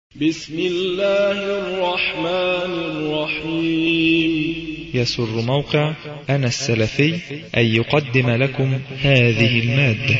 بسم الله الرحمن الرحيم. يسر موقع أنا السلفي أن يقدم لكم هذه المادة.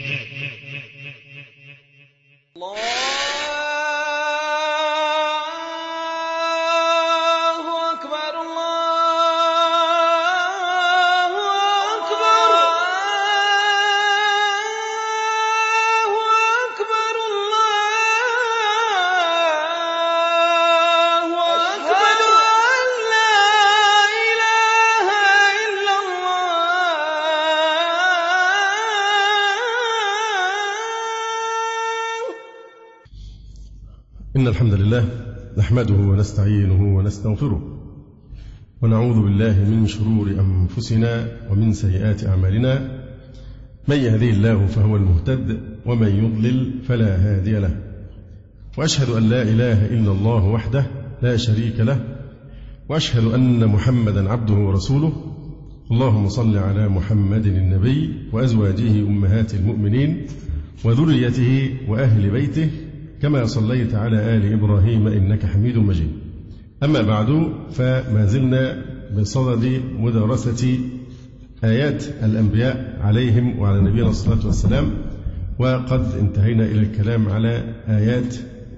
إن الحمد لله نحمده ونستعينه ونستغفره ونعوذ بالله من شرور أنفسنا ومن سيئات أعمالنا. من يهديه الله فهو المهتد ومن يضلل فلا هادي له، وأشهد أن لا إله إلا الله وحده لا شريك له، وأشهد أن محمدا عبده ورسوله. اللهم صل على محمد النبي وأزواجه أمهات المؤمنين وذريته وأهل بيته كما صليت على آل إبراهيم إنك حميد مجيد. أما بعد، فما زلنا بصدد مدارسة آيات الأنبياء عليهم وعلى نبينا الصلاة والسلام، وقد انتهينا إلى الكلام على آيات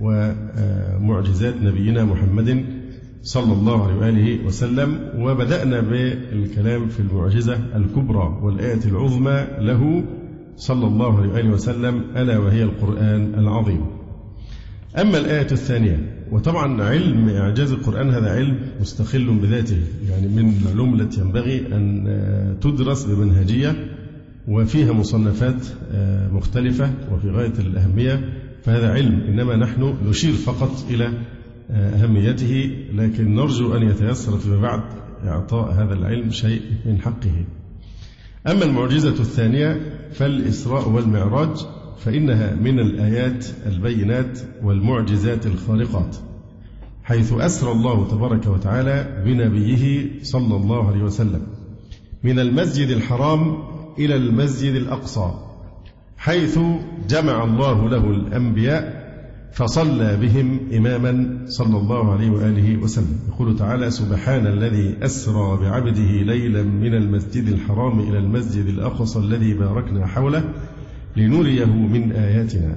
ومعجزات نبينا محمد صلى الله عليه وآله وسلم، وبدأنا بالكلام في المعجزة الكبرى والآية العظمى له صلى الله عليه وآله وسلم، ألا وهي القرآن العظيم. أما الآية الثانية، وطبعا علم إعجاز القرآن هذا علم مستقل بذاته، يعني من العلوم التي ينبغي أن تدرس بمنهجية وفيها مصنفات مختلفة وفي غاية الأهمية، فهذا علم، إنما نحن نشير فقط إلى أهميته، لكن نرجو أن يتيسر فيما بعد إعطاء هذا العلم شيء من حقه. أما المعجزة الثانية فالإسراء والمعراج، فإنها من الآيات البينات والمعجزات الخارقات، حيث أسرى الله تبارك وتعالى بنبيه صلى الله عليه وسلم من المسجد الحرام إلى المسجد الأقصى، حيث جمع الله له الأنبياء فصلى بهم إماما صلى الله عليه وآله وسلم. يقول تعالى: سبحان الذي أسرى بعبده ليلا من المسجد الحرام إلى المسجد الأقصى الذي باركنا حوله لنريه من آياتنا.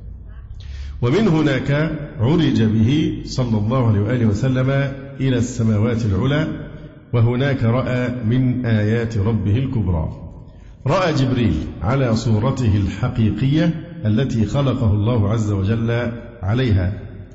ومن هناك عرج به صلى الله عليه وآله وسلم إلى السماوات العلى، وهناك رأى من آيات ربه الكبرى. رأى جبريل على صورته الحقيقية التي خلقه الله عز وجل عليها،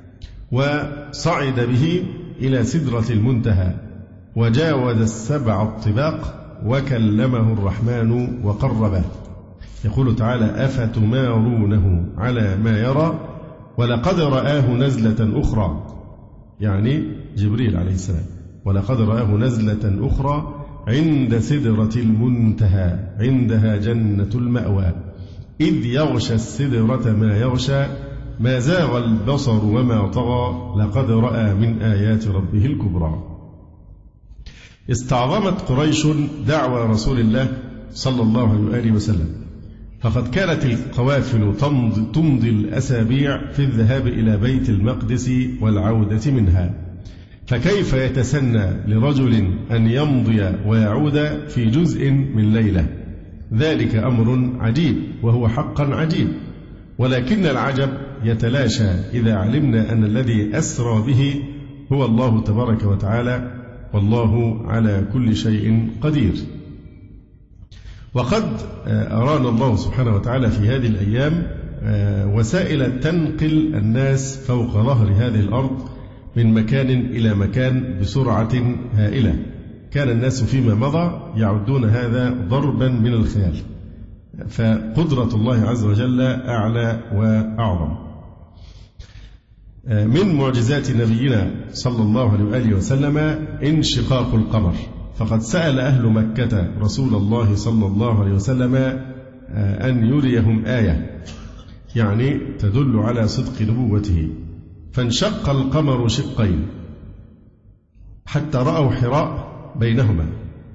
وصعد به إلى سدرة المنتهى، وجاوز السبع الطباق، وكلمه الرحمن وقربه. يقول تعالى: أفتمارونه على ما يرى ولقد رآه نزلة أخرى، يعني جبريل عليه السلام، ولقد رآه نزلة أخرى عند سدرة المنتهى عندها جنة المأوى إذ يغشى السدرة ما يغشى ما زاغ البصر وما طغى لقد رأى من آيات ربه الكبرى. استعظمت قريش دعوى رسول الله صلى الله عليه وآله وسلم، فقد كانت القوافل تمضي الأسابيع في الذهاب إلى بيت المقدس والعودة منها، فكيف يتسنى لرجل أن يمضي ويعود في جزء من ليلة؟ ذلك أمر عجيب، وهو حقا عجيب، ولكن العجب يتلاشى إذا علمنا أن الذي أسرى به هو الله تبارك وتعالى، والله على كل شيء قدير. وقد أرانا الله سبحانه وتعالى في هذه الأيام وسائل تنقل الناس فوق ظهر هذه الأرض من مكان إلى مكان بسرعة هائلة، كان الناس فيما مضى يعدون هذا ضربا من الخيال، فقدرة الله عز وجل أعلى وأعظم. من معجزات نبينا صلى الله عليه وآله وسلم انشقاق القمر، فقد سأل أهل مكة رسول الله صلى الله عليه وسلم أن يريهم آية يعني تدل على صدق نبوته، فانشق القمر شقين حتى رأوا حراء بينهما،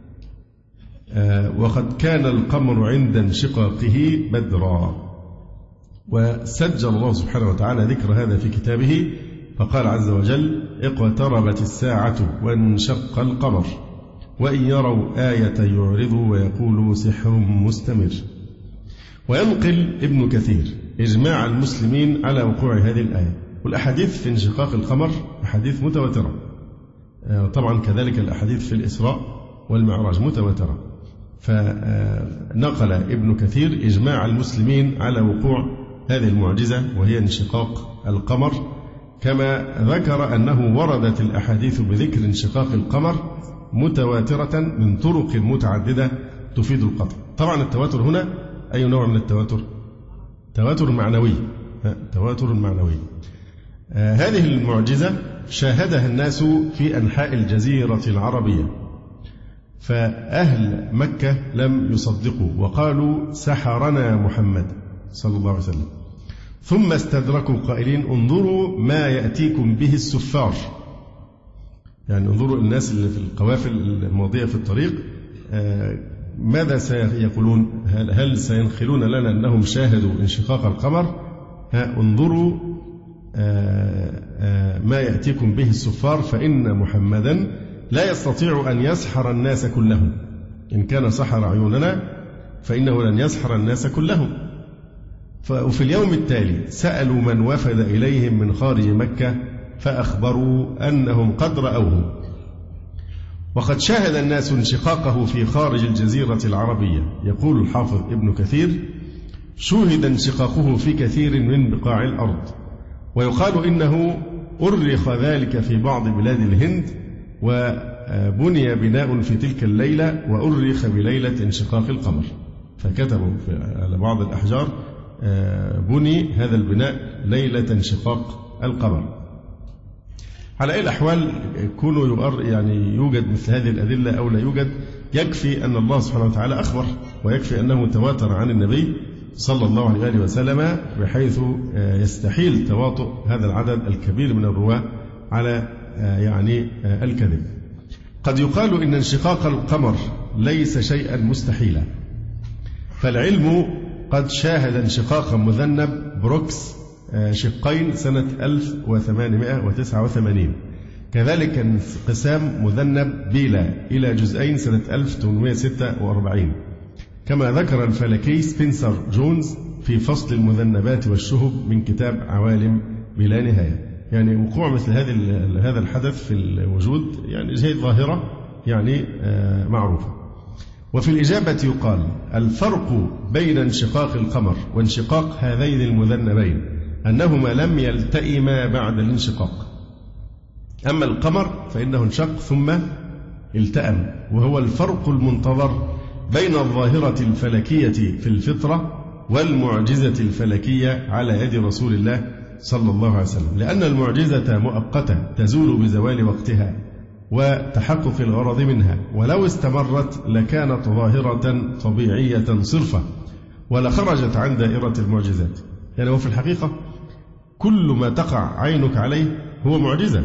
وقد كان القمر عند انشقاقه بدرا. وسجل الله سبحانه وتعالى ذكر هذا في كتابه فقال عز وجل: اقتربت الساعة وانشق القمر وإن يروا آية يعرضوا ويقولوا سحر مستمر. وينقل ابن كثير إجماع المسلمين على وقوع هذه الآية. والأحاديث في انشقاق القمر أحاديث متواترة، طبعا كذلك الأحاديث في الإسراء والمعراج متواترة. فنقل ابن كثير إجماع المسلمين على وقوع هذه المعجزة وهي انشقاق القمر، كما ذكر أنه وردت الأحاديث بذكر انشقاق القمر متواترة من طرق متعددة تفيد القطع. طبعا التواتر هنا أي نوع من التواتر؟ تواتر معنوي، تواتر معنوي. هذه المعجزة شاهدها الناس في أنحاء الجزيرة العربية، فأهل مكة لم يصدقوا وقالوا: سحرنا محمد صلى الله عليه وسلم. ثم استدركوا قائلين: انظروا ما يأتيكم به السفار، يعني انظروا الناس اللي في القوافل الماضية في الطريق ماذا سيقولون؟ هل سينخلون لنا أنهم شاهدوا انشقاق القمر؟ انظروا ما يأتيكم به السفار فإن محمدا لا يستطيع أن يسحر الناس كلهم، إن كان سحر عيوننا فإنه لن يسحر الناس كلهم. وفي اليوم التالي سألوا من وفد إليهم من خارج مكة فأخبروا أنهم قد رأوه، وقد شاهد الناس انشقاقه في خارج الجزيرة العربية. يقول الحافظ ابن كثير: شوهد انشقاقه في كثير من بقاع الأرض، ويقال إنه أرخ ذلك في بعض بلاد الهند، وبني بناء في تلك الليلة وأرخ بليلة انشقاق القمر، فكتبوا على بعض الأحجار بني هذا البناء ليلة انشقاق القمر. على أي الأحوال كونه يعني يوجد مثل هذه الأدلة أو لا يوجد، يكفي أن الله سبحانه وتعالى أخبر، ويكفي أنه تواتر عن النبي صلى الله عليه وسلم، بحيث يستحيل تواطؤ هذا العدد الكبير من الرواة على يعني الكذب. قد يقال إن انشقاق القمر ليس شيئا مستحيلا، فالعلم قد شاهد انشقاق مذنب بروكس شقين سنة 1889، كذلك انقسام مذنب بيلا إلى جزئين سنة 1846، كما ذكر الفلكي سبنسر جونز في فصل المذنبات والشهب من كتاب عوالم بلا نهاية. يعني وقوع مثل هذا الحدث في الوجود يعني هي ظاهرة يعني معروفة. وفي الإجابة يقال: الفرق بين انشقاق القمر وانشقاق هذين المذنبين أنهما لم يلتئما بعد الانشقاق. أما القمر فإنه انشق ثم التأم، وهو الفرق المنتظر بين الظاهرة الفلكية في الفطرة والمعجزة الفلكية على يد رسول الله صلى الله عليه وسلم، لأن المعجزة مؤقتة تزول بزوال وقتها وتحقق الغرض منها، ولو استمرت لكانت ظاهرة طبيعية صرفة ولخرجت عن دائرة المعجزات. يعني وفي الحقيقة كل ما تقع عينك عليه هو معجزة،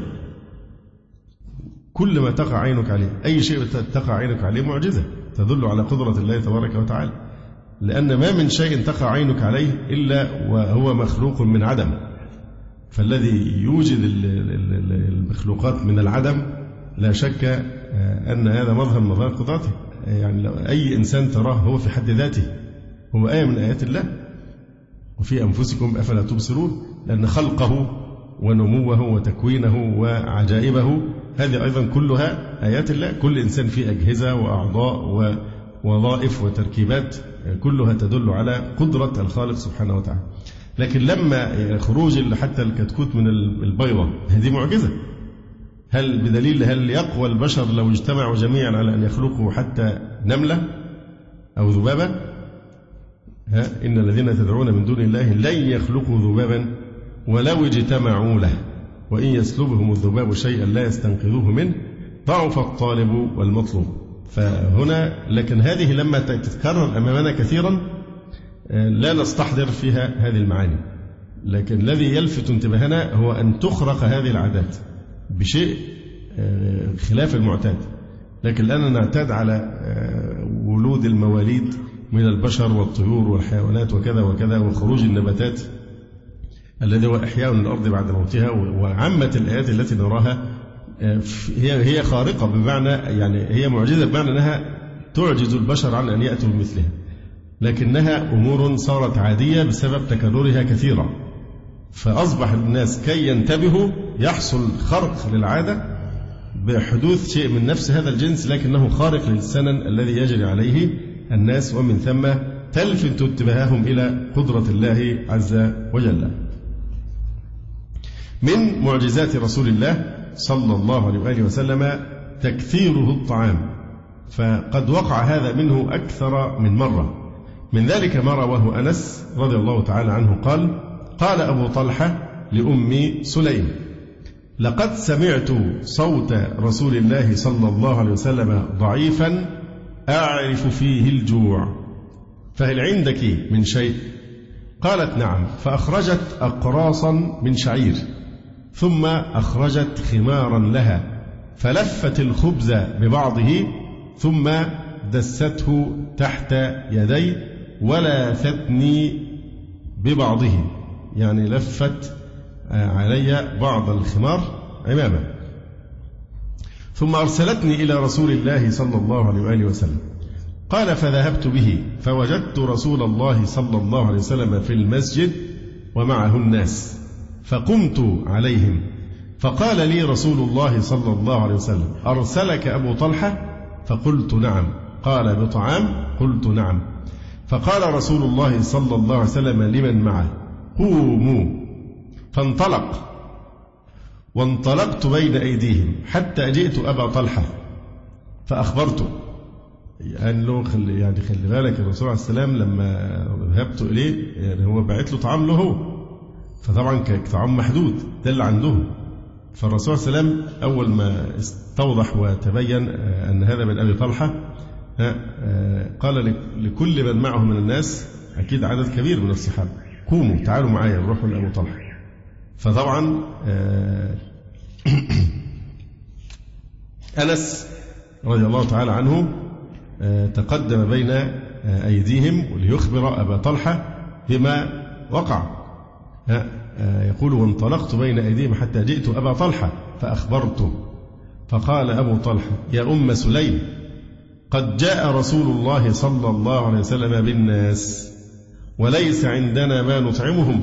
كل ما تقع عينك عليه، أي شيء تقع عينك عليه معجزة تدل على قدرة الله تبارك وتعالى، لأن ما من شيء تقع عينك عليه إلا وهو مخلوق من عدم، فالذي يوجد المخلوقات من العدم لا شك أن هذا مظهر من مظاهر قدرته. يعني لو أي إنسان تراه هو في حد ذاته هو آية من آيات الله. وفي أنفسكم أفلا تبصرون، لأن خلقه ونموه وتكوينه وعجائبه هذه أيضا كلها آيات الله. كل إنسان فيه أجهزة وأعضاء ووظائف وتركيبات كلها تدل على قدرة الخالق سبحانه وتعالى. لكن لما خروج حتى الكتكوت من البيضة هذه معجزة، هل بدليل هل يقوى البشر لو اجتمعوا جميعا على أن يخلقوا حتى نملة أو ذبابة؟ إن الذين تدعون من دون الله لن يخلقوا ذبابا ولو اجتمعوا له وإن يسلبهم الذباب شيئا لا يستنقذوه منه ضعف الطالب والمطلوب. فهنا لكن هذه لما تتكرر أمامنا كثيرا لا نستحضر فيها هذه المعاني، لكن الذي يلفت انتباهنا هو أن تخرق هذه العادات بشيء خلاف المعتاد. لكن الآن نعتاد على ولود المواليد من البشر والطيور والحيوانات وكذا وكذا وخروج النباتات، الذي هو إحياء الأرض بعد موتها. وعامة الآيات التي نراها هي خارقة، بمعنى يعني هي معجزة بمعنى أنها تعجز البشر عن أن يأتوا بمثلها، لكنها أمور صارت عادية بسبب تكررها كثيرا، فأصبح الناس كي ينتبهوا يحصل خرق للعادة بحدوث شيء من نفس هذا الجنس، لكنه خارق للسنن الذي يجري عليه الناس، ومن ثم تلفت انتباههم إلى قدرة الله عز وجل. من معجزات رسول الله صلى الله عليه وآله وسلم تكثيره الطعام، فقد وقع هذا منه أكثر من مرة. من ذلك ما رواه أنس رضي الله تعالى عنه قال: قال أبو طلحة لأم سليم: لقد سمعت صوت رسول الله صلى الله عليه وسلم ضعيفا أعرف فيه الجوع، فهل عندك من شيء؟ قالت: نعم. فأخرجت أقراصا من شعير، ثم أخرجت خمارا لها، فلفت الخبز ببعضه ثم دسته تحت يدي ولاثتني ببعضه، يعني لفت علي بعض الخمار عمامة، ثم أرسلتني إلى رسول الله صلى الله عليه وآله وسلم. قال: فذهبت به فوجدت رسول الله صلى الله عليه وسلم في المسجد ومعه الناس، فقمت عليهم، فقال لي رسول الله صلى الله عليه وسلم: أرسلك أبو طلحة؟ فقلت: نعم. قال: بطعام؟ قلت: نعم. فقال رسول الله صلى الله عليه وسلم لمن معه: قوموا. فانطلق، وانطلقت بين أيديهم حتى جئت أبا طلحة فأخبرته. قال له خلي بالك الرسول عليه السلام لما ذهبت إليه يعني هو بعت له طعام له هو، فطبعا كان طعام محدود ده اللي عندهم. فالرسول صلى الله عليه وسلم أول ما استوضح وتبين أن هذا من أبي طلحة قال لكل من معه من الناس، أكيد عدد كبير من الصحابة: قوموا تعالوا معايا نروحوا لأبو طلحة. فطبعا أنس رضي الله تعالى عنه تقدم بين أيديهم ليخبر أبا طلحة بما وقع. يقول: وانطلقت بين أيديهم حتى جئت أبا طلحة فأخبرته. فقال أبو طلحة: يا أم سليم، قد جاء رسول الله صلى الله عليه وسلم بالناس وليس عندنا ما نطعمهم.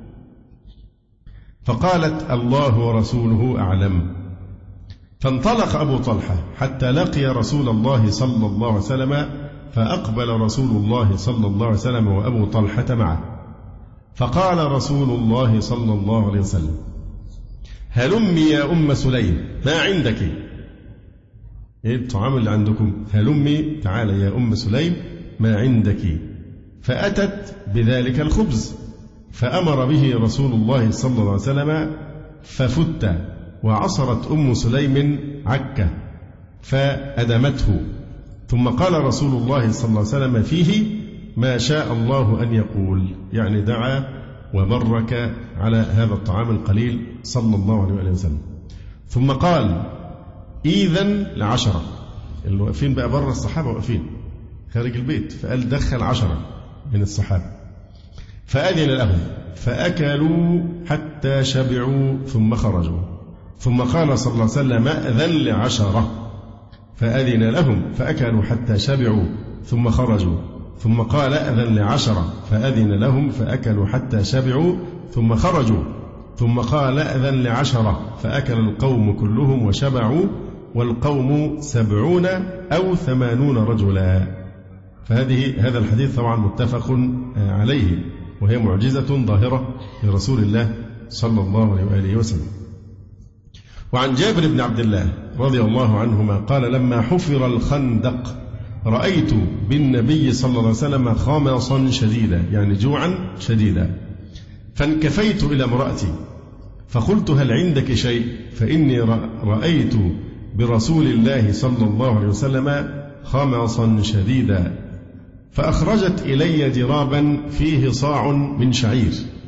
فقالت: الله ورسوله أعلم. فانطلق أبو طلحة حتى لقي رسول الله صلى الله عليه وسلم، فأقبل رسول الله صلى الله عليه وسلم وأبو طلحة معه، فقال رسول الله صلى الله عليه وسلم: هلمي يا أم سليم، ما عندك؟ إيه الطعام اللي عندكم؟ هلمي تعال يا أم سليم ما عندك؟ فأتت بذلك الخبز، فأمر به رسول الله صلى الله عليه وسلم ففت، وعصرت أم سليم عكة فأدمته، ثم قال رسول الله صلى الله عليه وسلم فيه: ما شاء الله أن يقول، يعني دعا وبرك على هذا الطعام القليل صلى الله عليه وسلم. ثم قال: إذن ل10، اللي واقفين بقى بره الصحابة واقفين خارج البيت، فقال دخل 10 من الصحابة، فأذن لهم فأكلوا حتى شبعوا ثم خرجوا. ثم قال صلى الله عليه وسلم: أذن ل10، فأذن لهم فأكلوا حتى شبعوا ثم خرجوا. ثم قال: أذن ل10، فأذن لهم فأكلوا حتى شبعوا ثم خرجوا. ثم قال: أذن ل10، فأكل القوم كلهم وشبعوا، والقوم 70 أو 80 رجلا. هذا الحديث طبعا متفق عليه، وهي معجزة ظاهرة لرسول الله صلى الله عليه وآله وسلم. وعن جابر بن عبد الله رضي الله عنهما قال: لما حفر الخندق رأيت بالنبي صلى الله عليه وسلم خمصا شديدا، يعني جوعا شديدا، فانكفيت إلى امرأتي فقلت: هل عندك شيء؟ فإني رأيت برسول الله صلى الله عليه وسلم خمصا شديدا. فأخرجت إلي جرابا فيه صاع من شعير،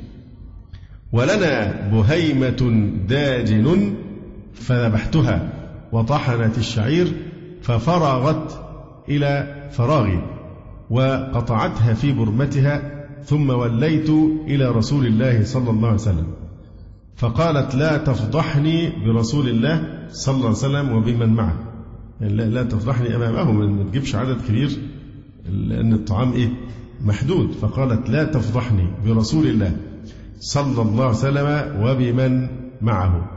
ولنا بهيمة داجن، فذبحتها وطحنت الشعير ففرغت إلى فراغي، وقطعتها في برمتها، ثم وليت إلى رسول الله صلى الله عليه وسلم، فقالت لا تفضحني برسول الله صلى الله عليه وسلم وبمن معه، يعني لا تفضحني أمامهم، ما تجيبش عدد كبير لأن الطعام محدود. فقالت لا تفضحني برسول الله صلى الله عليه وسلم وبمن معه،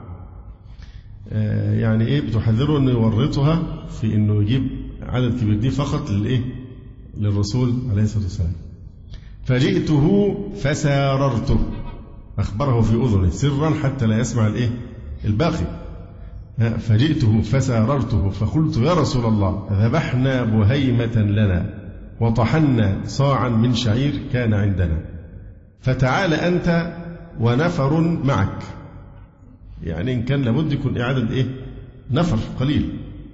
يعني بتحذره أنه يورطها في أنه يجيب عدد كبير، دي فقط للرسول عليه الصلاة والسلام. فجئته فساررته، أخبره في أذنه سرا حتى لا يسمع الباقي. فجئته فساررته فقلت يا رسول الله ذبحنا بهيمة لنا وطحنا صاعا من شعير كان عندنا، فتعال أنت ونفر معك، يعني إن كان لابد يكون عدد نفر قليل.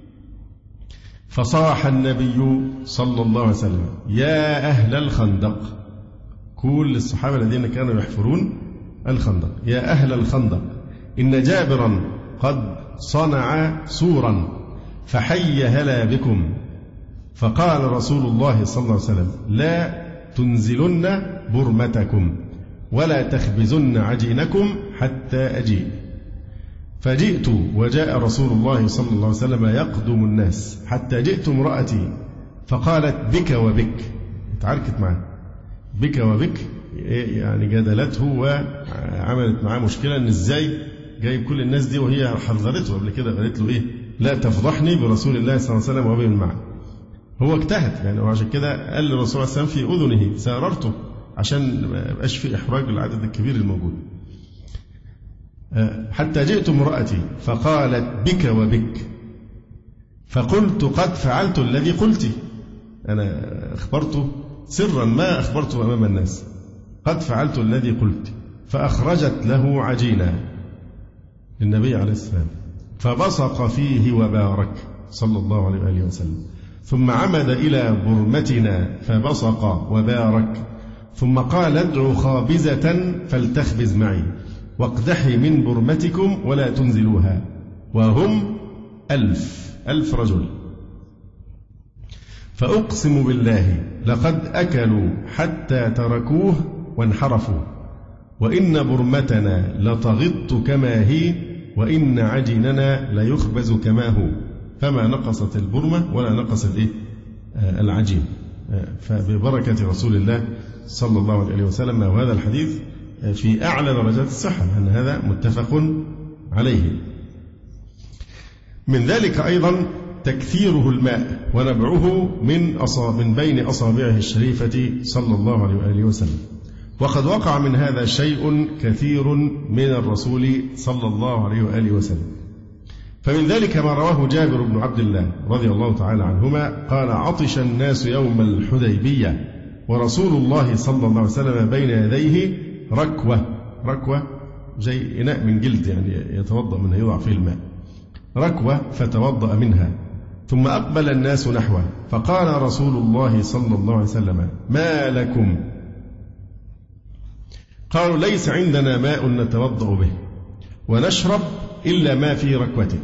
فصاح النبي صلى الله عليه وسلم يا أهل الخندق، كل الصحابة الذين كانوا يحفرون الخندق، يا أهل الخندق إن جابرا قد صنع سورا فحي هلا بكم. فقال رسول الله صلى الله عليه وسلم لا تنزلن برمتكم ولا تخبزن عجينكم حتى أجيء. فجئت وجاء رسول الله صلى الله عليه وسلم يقدم الناس حتى جئت امرأتي فقالت بك وبك، اتعاركت معه بك وبك، يعني جدلته وعملت معاه مشكلة ان ازاي جايب كل الناس دي، وهي حذرته قبل كده قالت له لا تفضحني برسول الله صلى الله عليه وسلم وبمن معه. هو اجتهد يعني، وعشان كده قال للرسول صلى الله عليه وسلم في أذنه ساررته عشان ما يبقاش في إحراج للعدد الكبير الموجود. حتى جئت امرأتي فقالت بك وبك، فقلت قد فعلت الذي قلت، أنا أخبرته سرا ما أخبرته أمام الناس، قد فعلت الذي قلت. فأخرجت له عجينا للنبي عليه السلام فبصق فيه وبارك صلى الله عليه وآله وسلم، ثم عمد إلى برمتنا فبصق وبارك، ثم قال ادعوا خابزة فلتخبز معي واقدحي من برمتكم ولا تنزلوها، وهم 1000 رجل. فأقسم بالله لقد أكلوا حتى تركوه وانحرفوا، وإن برمتنا لتغط كما هي وإن عجيننا ليخبز كما هو، فما نقصت البرمة ولا نقص العجين. فببركة رسول الله صلى الله عليه وسلم، وهذا الحديث في أعلى درجات الصحة أن هذا متفق عليه. من ذلك أيضا تكثيره الماء ونبعه من بين أصابعه الشريفة صلى الله عليه وآله وسلم، وقد وقع من هذا شيء كثير من الرسول صلى الله عليه وآله وسلم. فمن ذلك ما رواه جابر بن عبد الله رضي الله تعالى عنهما قال عطش الناس يوم الحديبية ورسول الله صلى الله عليه وسلم بين يديه ركوة زي إناء من جلد يعني يتوضأ منها يوضع فيه الماء، ركوة فتوضأ منها، ثم أقبل الناس نحوه فقال رسول الله صلى الله عليه وسلم ما لكم؟ قالوا ليس عندنا ماء نتوضأ به ونشرب إلا ما في ركوتك.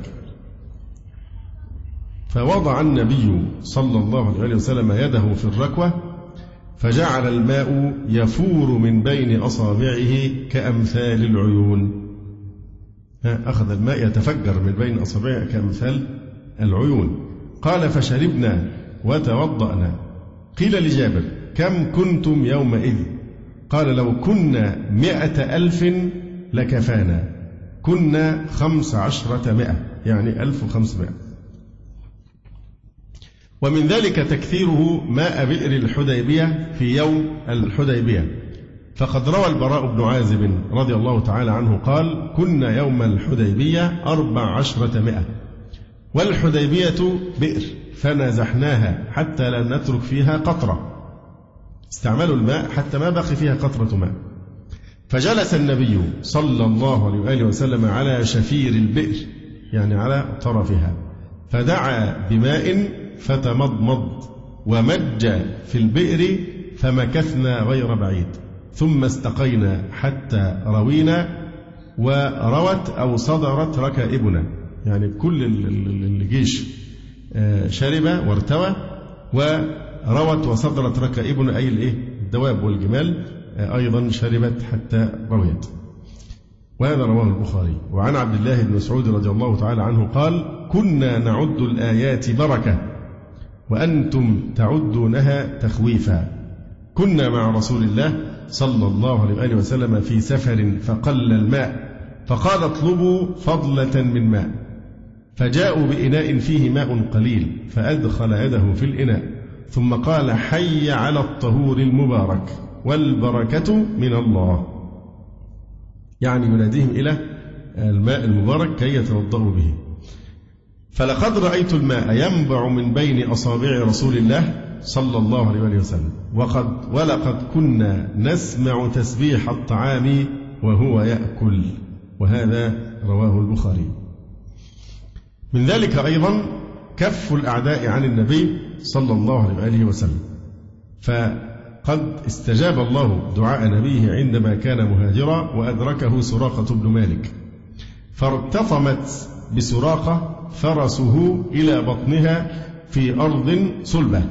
فوضع النبي صلى الله عليه وسلم يده في الركوة فجعل الماء يفور من بين أصابعه كأمثال العيون، أخذ الماء يتفجر من بين أصابعه كأمثال العيون. قال فشربنا وتوضأنا. قيل لجابر كم كنتم يومئذ؟ قال لو كنا 100,000 لكفانا، كنا 15 يعني 1500. ومن ذلك تكثيره ماء بئر الحديبية في يوم الحديبية، فقد روى البراء بن عازب رضي الله تعالى عنه قال كنا يوم الحديبية 1400، والحديبية بئر فنزحناها حتى لا نترك فيها قطرة، استعملوا الماء حتى ما بقي فيها قطرة ماء. فجلس النبي صلى الله عليه وآله وسلم على شفير البئر يعني على طرفها، فدعا بماء فتمضمض ومج في البئر فمكثنا غير بعيد، ثم استقينا حتى روينا وروت أو صدرت ركائبنا، يعني كل الجيش شرب وارتوى، وروت وصدرت ركائبنا أي الدواب والجمال، أيضا شربت حتى رويت. وهذا رواه البخاري. وعن عبد الله بن مسعود رضي الله تعالى عنه قال: كنا نعد الآيات بركة وأنتم تعدونها تخويفا. كنا مع رسول الله صلى الله عليه وآله وسلم في سفر فقل الماء، فقال: اطلبوا فضلة من ماء، فجاءوا بإناء فيه ماء قليل، فأدخل يده في الإناء ثم قال: حي على الطهور المبارك والبركة من الله، يعني يناديهم إلى الماء المبارك كي يتوضأوا به. فلقد رأيت الماء ينبع من بين أصابع رسول الله صلى الله عليه وسلم، ولقد كنا نسمع تسبيح الطعام وهو يأكل. وهذا رواه البخاري. من ذلك أيضا كف الأعداء عن النبي صلى الله عليه وسلم، فقد استجاب الله دعاء نبيه عندما كان مهاجرا وأدركه سراقة بن مالك، فارتطمت بسراقة فرسه إلى بطنها في أرض صلبة.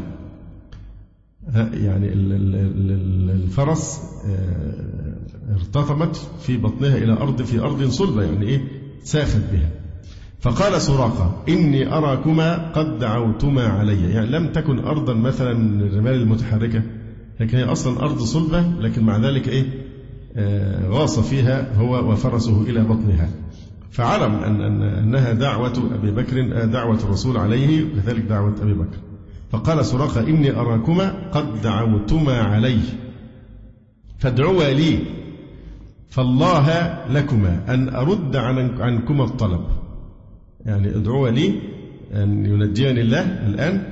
يعني الفرس ارتطمت في بطنها إلى أرض صلبة، يعني ساخت بها. فقال سراقة: إني أراكما قد دعوتما علي، يعني لم تكن أرضا مثلا من الرمال المتحركة، لكن هي أصلا أرض صلبة، لكن مع ذلك غاص فيها هو وفرسه إلى بطنها. فعلم أنها دعوة أبي بكر، دعوة الرسول عليه، وكذلك دعوة أبي بكر. فقال سراقة: إني أراكما قد دعوتما علي فادعوا لي فالله لكما أن أرد عنكما الطلب، يعني ادعوا لي أن ينجيني الله الآن،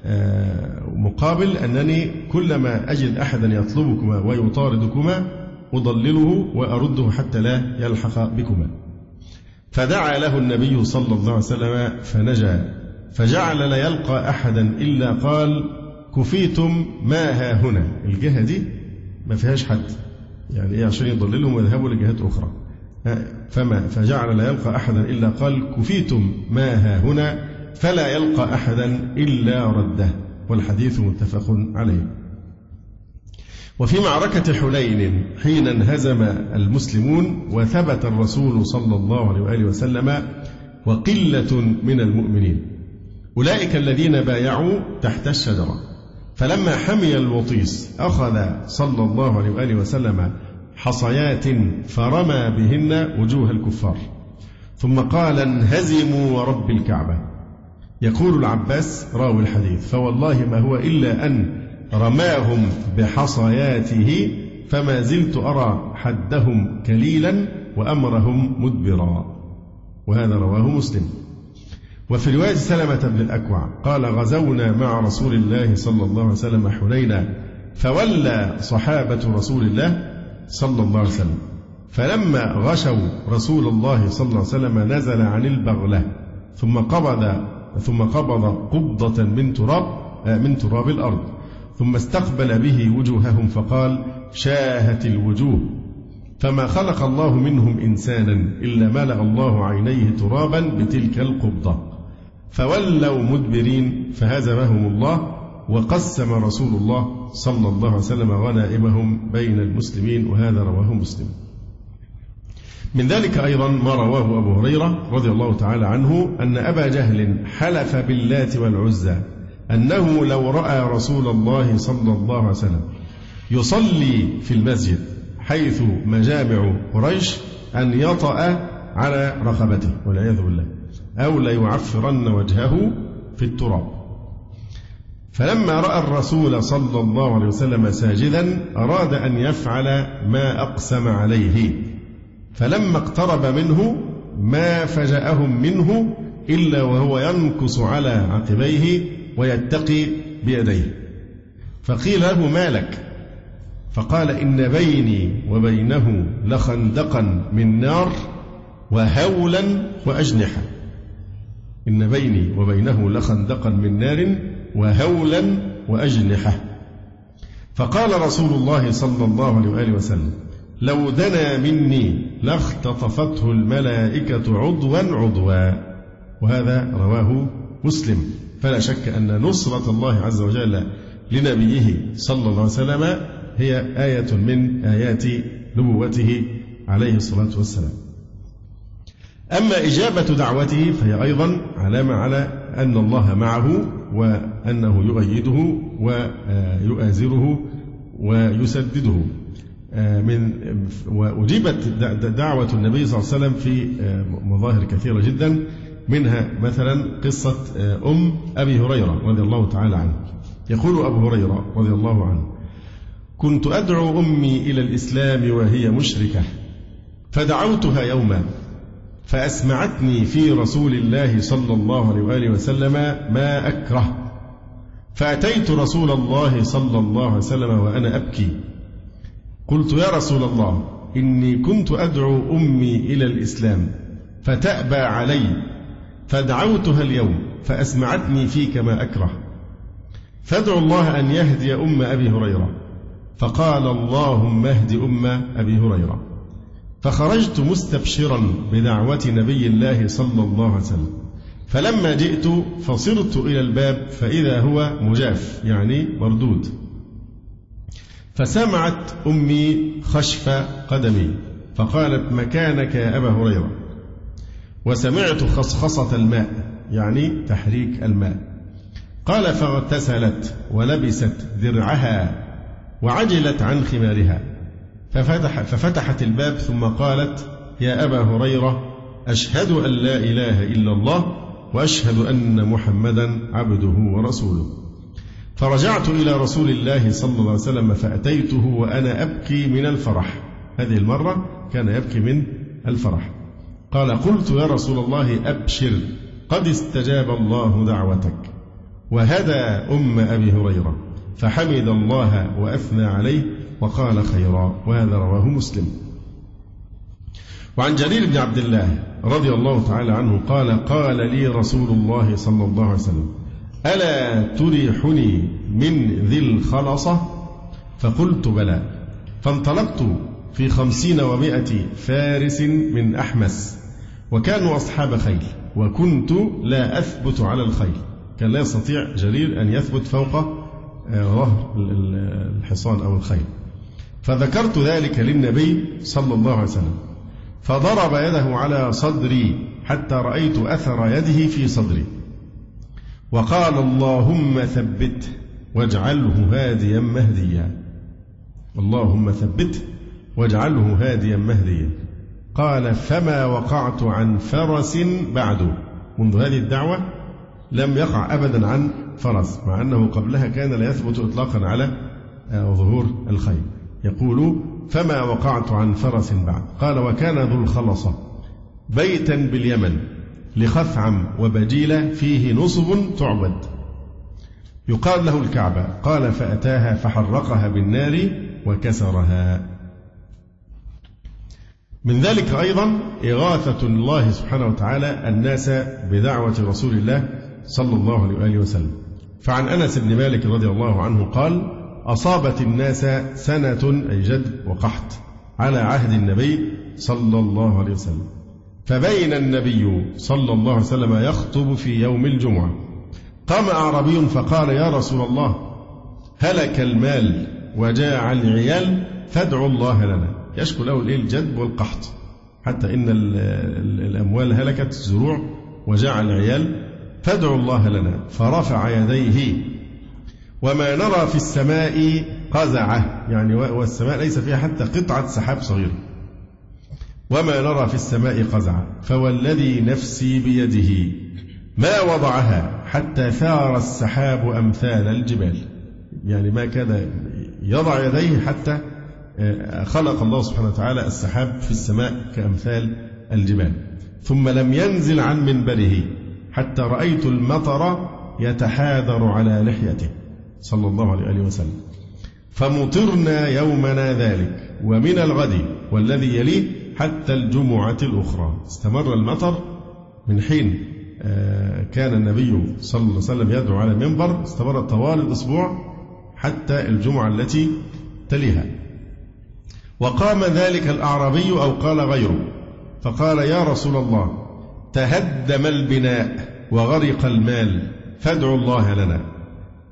مقابل أنني كلما أجد أحدا يطلبكما ويطاردكما أضلله وأرده حتى لا يلحق بكما. فدعا له النبي صلى الله عليه وسلم فنجا، فجعل لا يلقى أحدا إلا قال: كفيتم ما ها هنا. الجهة دي ما فيهاش حد، يعني عشان يضللهم ويذهبوا لجهات أخرى. فجعل لا يلقى أحدا إلا قال: كفيتم ما ها هنا، فلا يلقى أحدا إلا رده. والحديث متفق عليه. وفي معركة حنين حين انهزم المسلمون وثبت الرسول صلى الله عليه وآله وسلم وقلة من المؤمنين، أولئك الذين بايعوا تحت الشجرة، فلما حمي الوطيس أخذ صلى الله عليه وآله وسلم حصيات فرمى بهن وجوه الكفار، ثم قال: انهزموا ورب الكعبة. يقول العباس راوي الحديث: فوالله ما هو إلا أن رماهم بحصياته فما زلت أرى حدهم كليلا وأمرهم مدبرا. وهذا رواه مسلم. وفي رواية سلمة بن الأكوع قال: غزونا مع رسول الله صلى الله عليه وسلم حنينا، فولى صحابة رسول الله صلى الله عليه وسلم، فلما غشوا رسول الله صلى الله عليه وسلم نزل عن البغلة ثم قبض قبضة من تراب الأرض، ثم استقبل به وجوههم فقال: شاهت الوجوه، فما خلق الله منهم إنسانا إلا ملأ الله عينيه ترابا بتلك القبضة، فولوا مدبرين فهزمهم الله، وقسم رسول الله صلى الله عليه وسلم غنائمهم بين المسلمين. وهذا رواه مسلم. من ذلك أيضا ما رواه أبو هريرة رضي الله تعالى عنه أن أبا جهل حلف باللات والعزى أنه لو رأى رسول الله صلى الله عليه وسلم يصلي في المسجد حيث مجامع قريش أن يطأ على رقبته والعياذ بالله، أو ليعفرن وجهه في التراب. فلما رأى الرسول صلى الله عليه وسلم ساجدا أراد أن يفعل ما أقسم عليه، فلما اقترب منه ما فجأهم منه إلا وهو ينكص على عقبيه ويتقي بيديه، فقيل له: ما لك؟ فقال: إن بيني وبينه لخندقا من نار وهولا وأجنحة. إن بيني وبينه لخندقا من نار وهولا وأجنحة. فقال رسول الله صلى الله عليه وآله وسلم: لو دنا مني لاختطفته الملائكة عضوا عضوا. وهذا رواه مسلم. فلا شك أن نصرة الله عز وجل لنبيه صلى الله عليه وسلم هي آية من آيات نبوته عليه الصلاة والسلام. أما إجابة دعوته فهي أيضا علامة على أن الله معه وأنه يؤيده ويؤازره ويسدده. وأجيبت دعوة النبي صلى الله عليه وسلم في مظاهر كثيرة جدا، منها مثلا قصة أبي هريرة رضي الله تعالى عنه. يقول أبو هريرة رضي الله عنه: كنت أدعو أمي إلى الإسلام وهي مشركة، فدعوتها يوما فأسمعتني في رسول الله صلى الله عليه وآله وسلم ما أكره، فأتيت رسول الله صلى الله عليه وسلم وأنا أبكي، قلت: يا رسول الله، إني كنت أدعو أمي إلى الإسلام فتأبى علي، فدعوتها اليوم فأسمعتني فيك ما أكره، فادعوا الله أن يهدي أم أبي هريرة. فقال: اللهم اهد أم أبي هريرة. فخرجت مستبشرا بدعوة نبي الله صلى الله عليه وسلم، فلما جئت فصرت إلى الباب فإذا هو مجاف يعني مردود، فسمعت أمي خشف قدمي فقالت: مكانك يا أبا هريرة. وسمعت خصخصة الماء يعني تحريك الماء. قال: فاغتسلت ولبست درعها وعجلت عن خمارها، ففتحت الباب ثم قالت: يا أبا هريرة، أشهد أن لا إله إلا الله وأشهد أن محمدا عبده ورسوله. فرجعت إلى رسول الله صلى الله عليه وسلم فأتيته وأنا أبكي من الفرح. هذه المرة كان يبكي من الفرح. قال: قلت: يا رسول الله، أبشر، قد استجاب الله دعوتك وهدى أم أبي هريرة. فحمد الله وأثنى عليه وقال خيرا. وهذا رواه مسلم. وعن جرير بن عبد الله رضي الله تعالى عنه قال: قال لي رسول الله صلى الله عليه وسلم: ألا تريحني من ذي الخلصة؟ فقلت: بلى. فانطلقت في 50 و100 فارس من أحمس، وكانوا أصحاب خيل، وكنت لا أثبت على الخيل. كان لا يستطيع جرير أن يثبت فوق ظهر الحصان أو الخيل. فذكرت ذلك للنبي صلى الله عليه وسلم، فضرب يده على صدري حتى رأيت أثر يده في صدري، وقال: اللهم ثبته واجعله هاديا مهديا. اللهم ثبته واجعله هاديا مهديا. قال: فما وقعت عن فرس بعد. منذ هذه الدعوة لم يقع أبدا عن فرس، مع أنه قبلها كان لا يثبت إطلاقا على ظهور الخيل. يقول: فما وقعت عن فرس بعد. قال: وكان ذو الخلصة بيتا باليمن لخثعم وبجيلة فيه نصب تعبد يقال له الكعبة. قال: فأتاها فحرقها بالنار وكسرها. من ذلك أيضا إغاثة الله سبحانه وتعالى الناس بدعوة رسول الله صلى الله عليه وآله وسلم. فعن أنس بن مالك رضي الله عنه قال: أصابت الناس سنة أي جد وقحط على عهد النبي صلى الله عليه وسلم، فبين النبي صلى الله عليه وسلم يخطب في يوم الجمعة، قام أعرابي فقال: يا رسول الله، هلك المال وجاع العيال فادعوا الله لنا. يشكو له الجدب والقحط، حتى إن الأموال هلكت، الزروع، وجاع العيال، فادعوا الله لنا. فرفع يديه: وما نرى في السماء قزعة، يعني والسماء ليس فيها حتى قطعة سحاب صغيرة. وما نرى في السماء قزعة، فوالذي نفسي بيده ما وضعها حتى ثار السحاب أمثال الجبال. يعني ما كاد يضع يديه حتى خلق الله سبحانه وتعالى السحاب في السماء كأمثال الجبال. ثم لم ينزل عن منبره حتى رأيت المطر يتحاذر على لحيته صلى الله عليه وسلم. فمطرنا يومنا ذلك ومن الغد والذي يليه حتى الجمعة الأخرى. استمر المطر من حين كان النبي صلى الله عليه وسلم يدعو على المنبر، استمر طوال الأسبوع حتى الجمعة التي تليها. وقام ذلك الأعرابي أو قال غيره فقال: يا رسول الله، تهدم البناء وغرق المال فادعوا الله لنا.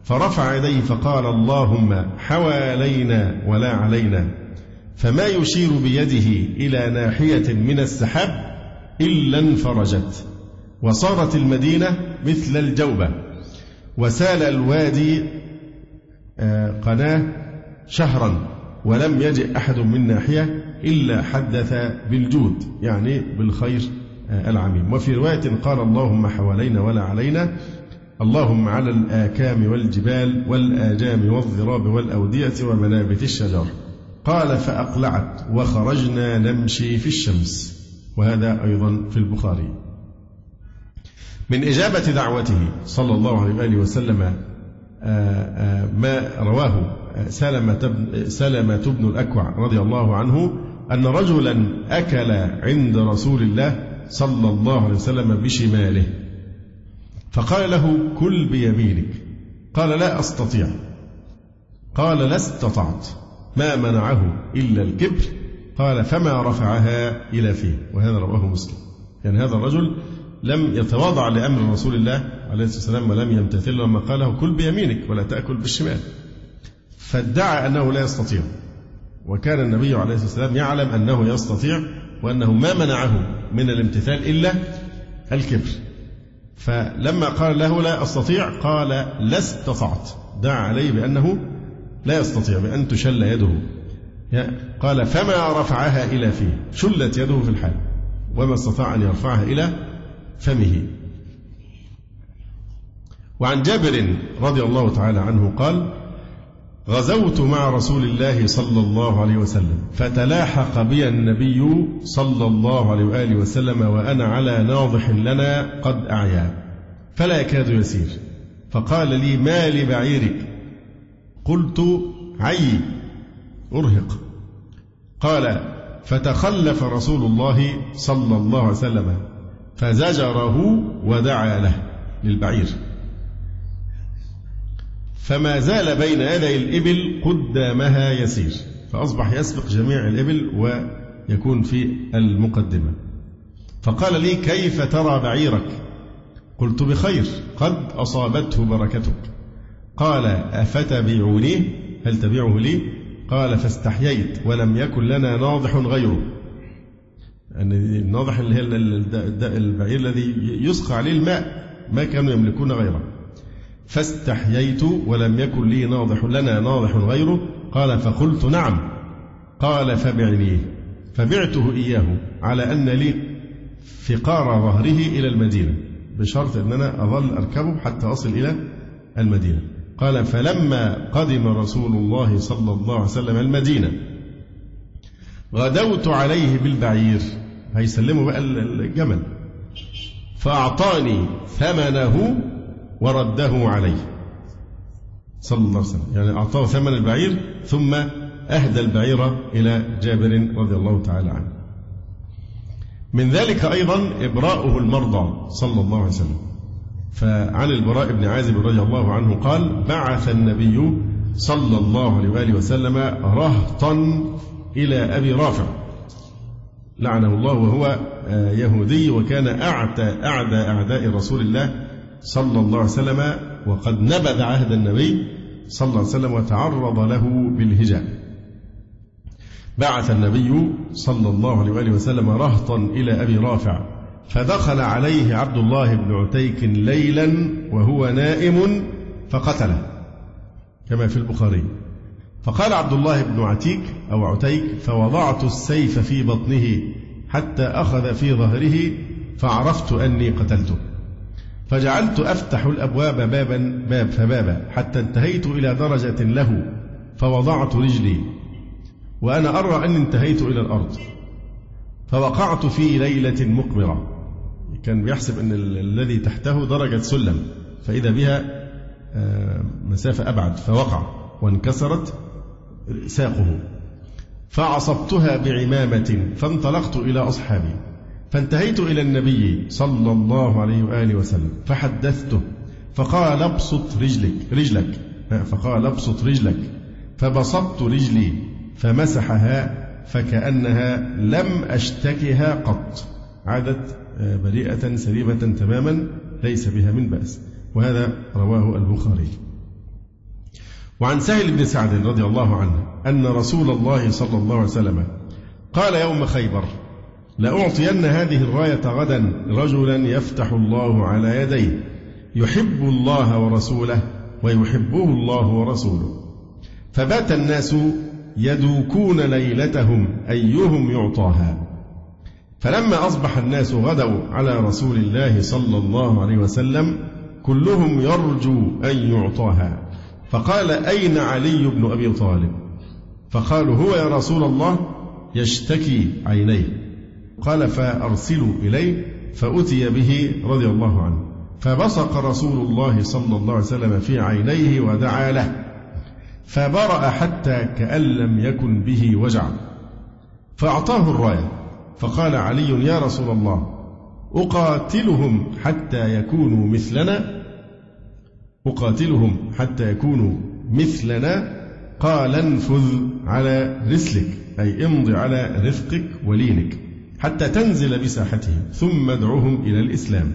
فرفع يديه فقال اللهم حوالينا ولا علينا، فما يشير بيده إلى ناحية من السحاب إلا انفرجت، وصارت المدينة مثل الجوبة، وسال الوادي قناه شهرا، ولم يجئ أحد من ناحية إلا حدث بالجود، يعني بالخير العميم. وفي رواية قال اللهم حوالينا ولا علينا، اللهم على الآكام والجبال والآجام والضراب والأودية ومنابت الشجر. قال فأقلعت وخرجنا نمشي في الشمس. وهذا أيضا في البخاري. من إجابة دعوته صلى الله عليه وآله وسلم ما رواه سلمة بن الأكوع رضي الله عنه أن رجلا أكل عند رسول الله صلى الله عليه وسلم بشماله، فقال له كل بيمينك، قال لا أستطيع، قال لا استطعت، ما منعه إلا الكبر، قال فما رفعها إلى فيه. وهذا رواه مسلم. يعني هذا الرجل لم يتواضع لأمر رسول الله عليه الصلاة والسلام ولم يمتثل لما قاله كل بيمينك ولا تأكل بالشمال، فادعى أنه لا يستطيع، وكان النبي عليه الصلاة والسلام يعلم أنه يستطيع وأنه ما منعه من الامتثال إلا الكبر. فلما قال له لا أستطيع قال لا استطعت، دعا عليه بأنه لا يستطيع، بأن تشل يده. قال فما رفعها إلى فيه، شلت يده في الحال وما استطاع أن يرفعها إلى فمه. وعن جابر رضي الله تعالى عنه قال غزوت مع رسول الله صلى الله عليه وسلم، فتلاحق بي النبي صلى الله عليه وآله وسلم وأنا على ناضح لنا قد أعيا فلا يكاد يسير، فقال لي ما لبعيرك؟ قلت عي أرهق. قال فتخلف رسول الله صلى الله عليه وسلم فزجره ودعا له للبعير، فما زال بين يدي الإبل قدامها يسير، فأصبح يسبق جميع الإبل ويكون في المقدمة. فقال لي كيف ترى بعيرك؟ قلت بخير قد أصابته بركتك. قال أفتبيعوني؟ هل تبيعه لي؟ قال فاستحييت ولم يكن لنا ناضح غيره، أن الناضح اللي هي البعير الذي يسقى عليه الماء، ما كانوا يملكون غيره. فاستحييت ولم يكن لي لنا ناضح غيره. قال فقلت نعم. قال فبعنيه، فبعته إياه على أن لي فقار ظهره إلى المدينة، بشرط أن أنا أظل أركبه حتى أصل إلى المدينة. قال فلما قدم رسول الله صلى الله عليه وسلم المدينة غدوت عليه بالبعير، هيسلموا بقى الجمل، فأعطاني ثمنه ورده عليه صلى الله عليه وسلم، يعني أعطاه ثمن البعير ثم أهدى البعير إلى جابر رضي الله تعالى عنه. من ذلك أيضا إبراؤه المرضى صلى الله عليه وسلم. فعن البراء بن عازب رضي الله عنه قال بعث النبي صلى الله عليه وآله وسلم رهطا إلى أبي رافع لعنه الله، وهو يهودي، وكان أعدى أعداء رسول الله صلى الله عليه وسلم، وقد نبذ عهد النبي صلى الله عليه وسلم وتعرض له بالهجاء. بعث النبي صلى الله عليه وآله وسلم رهطا إلى أبي رافع، فدخل عليه عبد الله بن عتيك ليلا وهو نائم فقتله كما في البخاري. فقال عبد الله بن عتيك أو عتيك فوضعت السيف في بطنه حتى أخذ في ظهره فعرفت أني قتلته، فجعلت أفتح الأبواب باب فبابا حتى انتهيت إلى درجة له فوضعت رجلي وأنا أرى أني انتهيت إلى الأرض، فوقعت في ليلة مقمرة. كان بيحسب أن الذي تحته درجة سلم، فإذا بها مسافة أبعد، فوقع وانكسرت ساقه، فعصبتها بعمامة فانطلقت إلى أصحابي، فانتهيت إلى النبي صلى الله عليه وآله وسلم فحدثته، فقال ابسط رجلك فقال ابسط رجلك، فبسطت رجلي فمسحها فكأنها لم أشتكها قط، عادت بريئة سليمة تماما ليس بها من بأس. وهذا رواه البخاري. وعن سهل بن سعد رضي الله عنه أن رسول الله صلى الله عليه وسلم قال يوم خيبر: لأعطين هذه الراية غدا رجلا يفتح الله على يديه يحب الله ورسوله ويحبه الله ورسوله. فبات الناس يدوكون ليلتهم أيهم يعطاها. فلما أصبح الناس غدوا على رسول الله صلى الله عليه وسلم كلهم يرجو أن يعطاها. فقال: أين علي بن أبي طالب؟ فقالوا: هو يا رسول الله يشتكي عينيه. قال: فأرسلوا إليه. فأتي به رضي الله عنه، فبصق رسول الله صلى الله عليه وسلم في عينيه ودعا له، فبرأ حتى كأن لم يكن به وجع، فأعطاه الراية. فقال علي: يا رسول الله، أقاتلهم حتى يكونوا مثلنا؟ أقاتلهم حتى يكونوا مثلنا؟ قال: انفذ على رسلك، أي امض على رفقك ولينك حتى تنزل بساحتهم، ثم ادعوهم إلى الإسلام،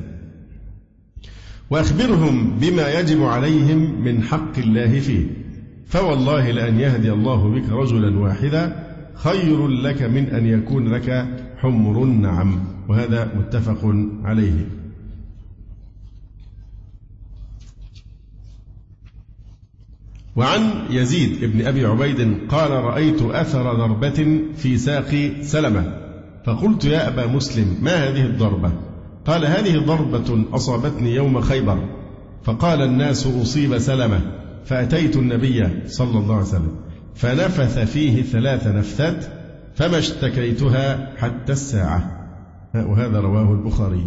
وأخبرهم بما يجب عليهم من حق الله فيه، فوالله لأن يهدي الله بك رجلا واحدا خير لك من أن يكون لك حمر النعم. وهذا متفق عليه. وعن يزيد بن أبي عبيد قال: رأيت أثر ضربة في ساق سلمة، فقلت: يا أبا مسلم، ما هذه الضربة؟ قال: هذه ضربة أصابتني يوم خيبر. فقال الناس: أصيب سلمة. فأتيت النبي صلى الله عليه وسلم فنفث فيه 3 نفثات فما اشتكيتها حتى الساعة. وهذا رواه البخاري.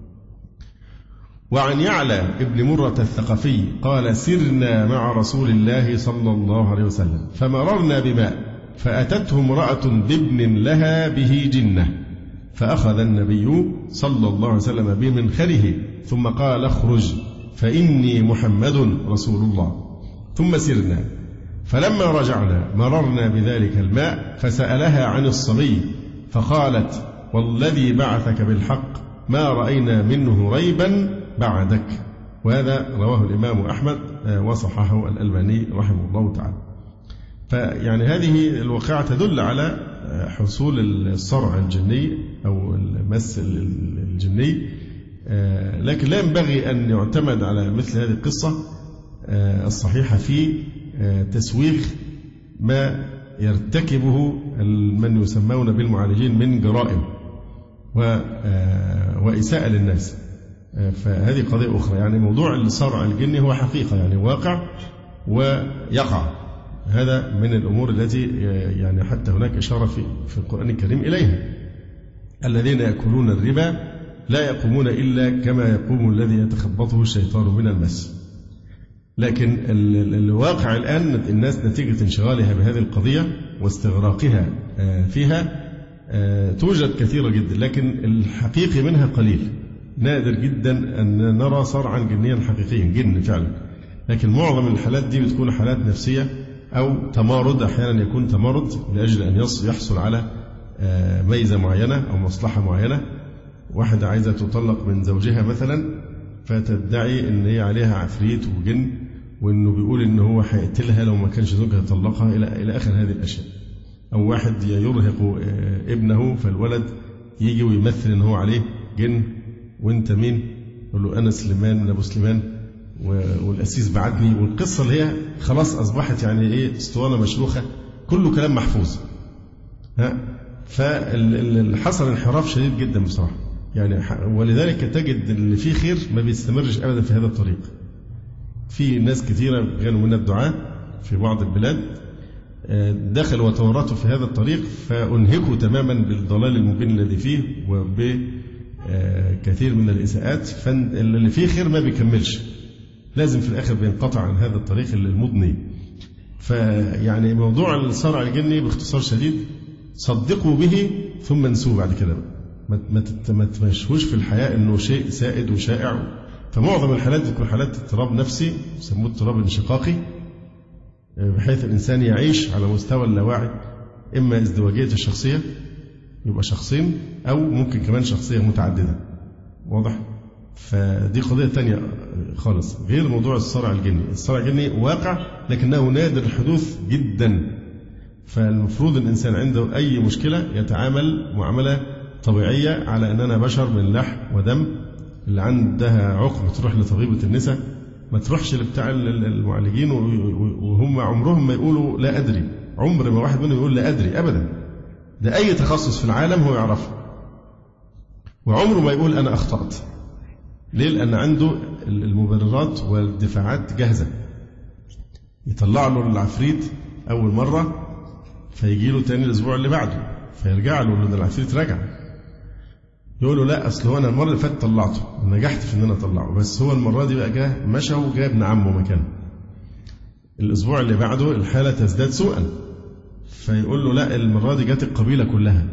وعن يعلى ابن مرة الثقفي قال: سرنا مع رسول الله صلى الله عليه وسلم فمررنا بماء، فأتته امرأة بابن لها به جنة، فأخذ النبي صلى الله عليه وسلم بمنخره ثم قال: اخرج فإني محمد رسول الله. ثم سرنا، فلما رجعنا مررنا بذلك الماء فسألها عن الصبي، فقالت: والذي بعثك بالحق ما رأينا منه ريبا بعدك. وهذا رواه الإمام أحمد وصححه الألباني رحمه الله تعالى. فيعني هذه الواقعة تدل على حصول الصرع الجني أو المس الجني، لكن لا ينبغي أن يعتمد على مثل هذه القصة الصحيحة في تسويغ ما يرتكبه من يسمون بالمعالجين من جرائم وإساءة للناس. فهذه قضية أخرى. يعني موضوع الصرع الجني هو حقيقة، يعني واقع ويقع. هذا من الأمور التي يعني حتى هناك إشارة في القرآن الكريم إليها: الذين يأكلون الربا لا يقومون إلا كما يقوم الذي يتخبطه الشيطان من المس. لكن الواقع الآن الناس نتيجة انشغالها بهذه القضية واستغراقها فيها توجد كثيرة جدا، لكن الحقيقي منها قليل. نادر جدا أن نرى صرعا جنيا حقيقيا، جن فعلا. لكن معظم الحالات دي بتكون حالات نفسية أو تمارض. أحيانا يكون تمارض لأجل أن يحصل على ميزة معينة أو مصلحة معينة. واحدة عايزة تطلق من زوجها مثلا، فتدعي أن هي عليها عفريت وجن، وأنه بيقول أنه هو هيقتلها لو ما كانش زوجها يطلقها إلى آخر هذه الأشياء. أو واحد يرهق ابنه، فالولد يجي ويمثل أنه هو عليه جن، وأنت مين؟ يقول له: أنا سليمان من أبو سليمان، والأسيس بعدني. والقصة اللي هي خلاص أصبحت يعني إيه، اسطوانة مشروخة، كله كلام محفوظ. فالحصل انحراف شديد جدا بصراحة يعني. ولذلك تجد اللي فيه خير ما بيستمرش أبدا في هذا الطريق. في ناس كثيرة كانوا من الدعاة في بعض البلاد دخلوا وتورطوا في هذا الطريق، فأنهكوا تماما بالضلال المبين الذي فيه وبكثير من الإساءات. فاللي فيه خير ما بيكملش، لازم في الآخر بينقطع عن هذا الطريق المضني. فيعني موضوع الصرع الجني باختصار شديد، صدقوا به ثم انسوه بعد كده. ما تمشوش في الحياة انه شيء سائد وشائع. فمعظم الحالات تكون حالات اضطراب نفسي يسموه اضطراب انشقاقي، بحيث الإنسان يعيش على مستوى اللاواعي، إما ازدواجية الشخصية يبقى شخصين، أو ممكن كمان شخصية متعددة. واضح؟ فدي قضية تانية خالص غير موضوع الصرع الجني. الصرع الجني واقع لكنه نادر الحدوث جدا. فالمفروض الإنسان عنده أي مشكلة يتعامل معاملة طبيعية على أننا بشر من لحم ودم. اللي عندها عقم تروح لطبيبة النساء، ما تروحش لبتاع المعالجين وهم عمرهم ما يقولوا لا أدري. عمر ما واحد منهم يقول لا أدري أبدا. ده أي تخصص في العالم هو يعرفه، وعمره ما يقول أنا أخطأت. ليه؟ لأن عنده المبررات والدفاعات جاهزة. يطلع له العفريت أول مرة فيجي له تاني الأسبوع اللي بعده فيرجع له لأن العفريت رجع، يقول له لا أصل هو أنا المرة اللي فاتت طلعته نجحت في إن أنا أطلعه، بس هو المرة دي بقى جه مشى وجاب ابن عمه مكانه. الأسبوع اللي بعده الحالة تزداد سوءا، فيقول له لا المرة دي جت القبيلة كلها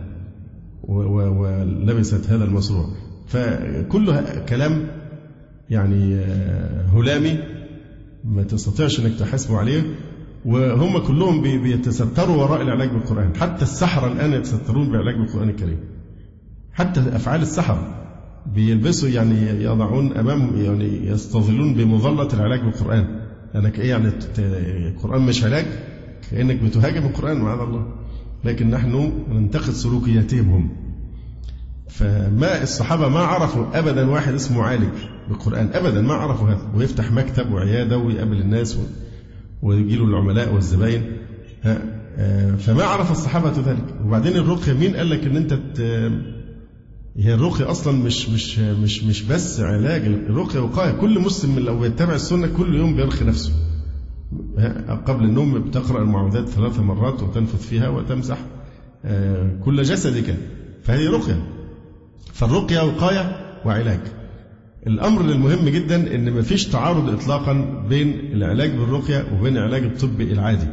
ولبست هذا المصروع. فكل كلام يعني هلامي ما تستطيعش انك تحاسبه عليه. وهم كلهم بيتستروا وراء العلاج بالقرآن. حتى السحرة الآن يتسترون بالعلاج بالقرآن الكريم. حتى أفعال السحرة بيلبسوا يعني يضعون أمامهم يعني يستظلون بمظلة العلاج بالقرآن. أنا يعني القرآن مش علاج، كأنك بتهاجم القرآن معاذ الله. لكن نحن ننتقد سلوكياتهم هم. فما الصحابة ما عرفوا أبدا واحد اسمه معالج بالقرآن أبدا، ما عرفوا هذا. ويفتح مكتب وعيادة ويقابل الناس ويجيله العملاء والزباين. فما عرف الصحابة ذلك. وبعدين الرقية مين قال لك ان انت هي الرقية اصلا مش بس علاج. الرقية وقاية. كل مسلم لو يتبع السنة كل يوم بيرخي نفسه. قبل النوم بتقرأ المعوذات 3 مرات وتنفث فيها وتمسح كل جسدك، فهذه رقية. فالرقية وقاية وعلاج. الأمر المهم جدا إن مفيش تعارض إطلاقا بين العلاج بالرقية وبين العلاج الطبي العادي.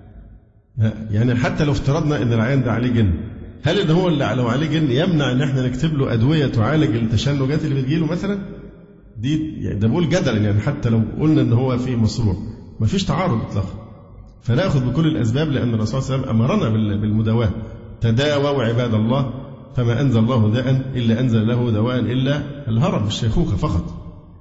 يعني حتى لو افترضنا إن العيان ده عليه جن، هل إن هو اللي لو عليه جن يمنع إن إحنا نكتب له أدوية تعالج التشنجات اللي بتجيله مثلا؟ ده بقول جدلا يعني حتى لو قلنا إن هو فيه مصروع مفيش تعارض إطلاقا. فنأخذ بكل الأسباب لأن الرسول صلى الله عليه وسلم أمرنا بالمداواة. تداووا عباد الله فما أنزل الله داء إلا أنزل له دواء إلا الهرم الشيخوخة فقط.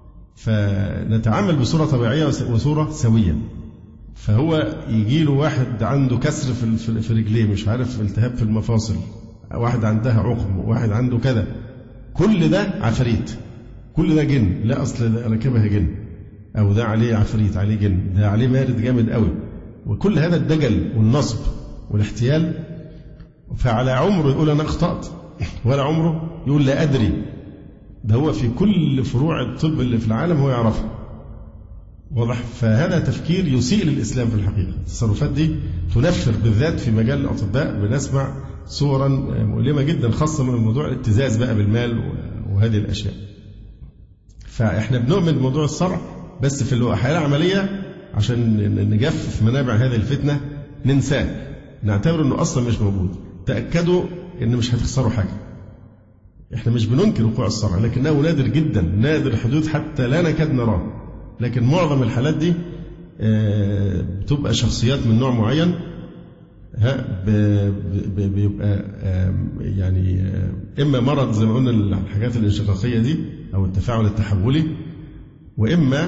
فنتعامل بصورة طبيعية وصورة سوية. فهو يجي له واحد عنده كسر في رجليه، مش عارف التهاب في المفاصل، واحد عندها عقم، واحد عنده كذا، كل ده عفريت، كل ده جن. لا أصل ركبها جن، أو ده عليه عفريت عليه جن، ده عليه مارد جامد قوي. وكل هذا الدجل والنصب والاحتيال. فعلى عمره يقول أنا أخطأت، ولا عمره يقول لا أدري. ده هو في كل فروع الطب اللي في العالم هو يعرفها. واضح؟ فهذا تفكير يسيء للإسلام في الحقيقة. التصرفات دي تنفر بالذات في مجال الأطباء. بنسمع صورا مؤلمة جدا خاصة من الموضوع الابتزاز بقى بالمال وهذه الأشياء. فإحنا بنؤمن بموضوع الصرع بس في الحالة العملية عشان نجفف منابع هذه الفتنة ننساه، نعتبر أنه أصلا مش موجود. تأكدوا أن مش هتخسروا حاجة. إحنا مش بننكر وقوع الصرع، لكنه نادر جدا، نادر الحدوث حتى لا نكاد نراه. لكن معظم الحالات دي بتبقى شخصيات من نوع معين، بيبقى يعني إما مرض زي ما قلنا الحاجات الانشقاقية دي أو التفاعل التحولي، وإما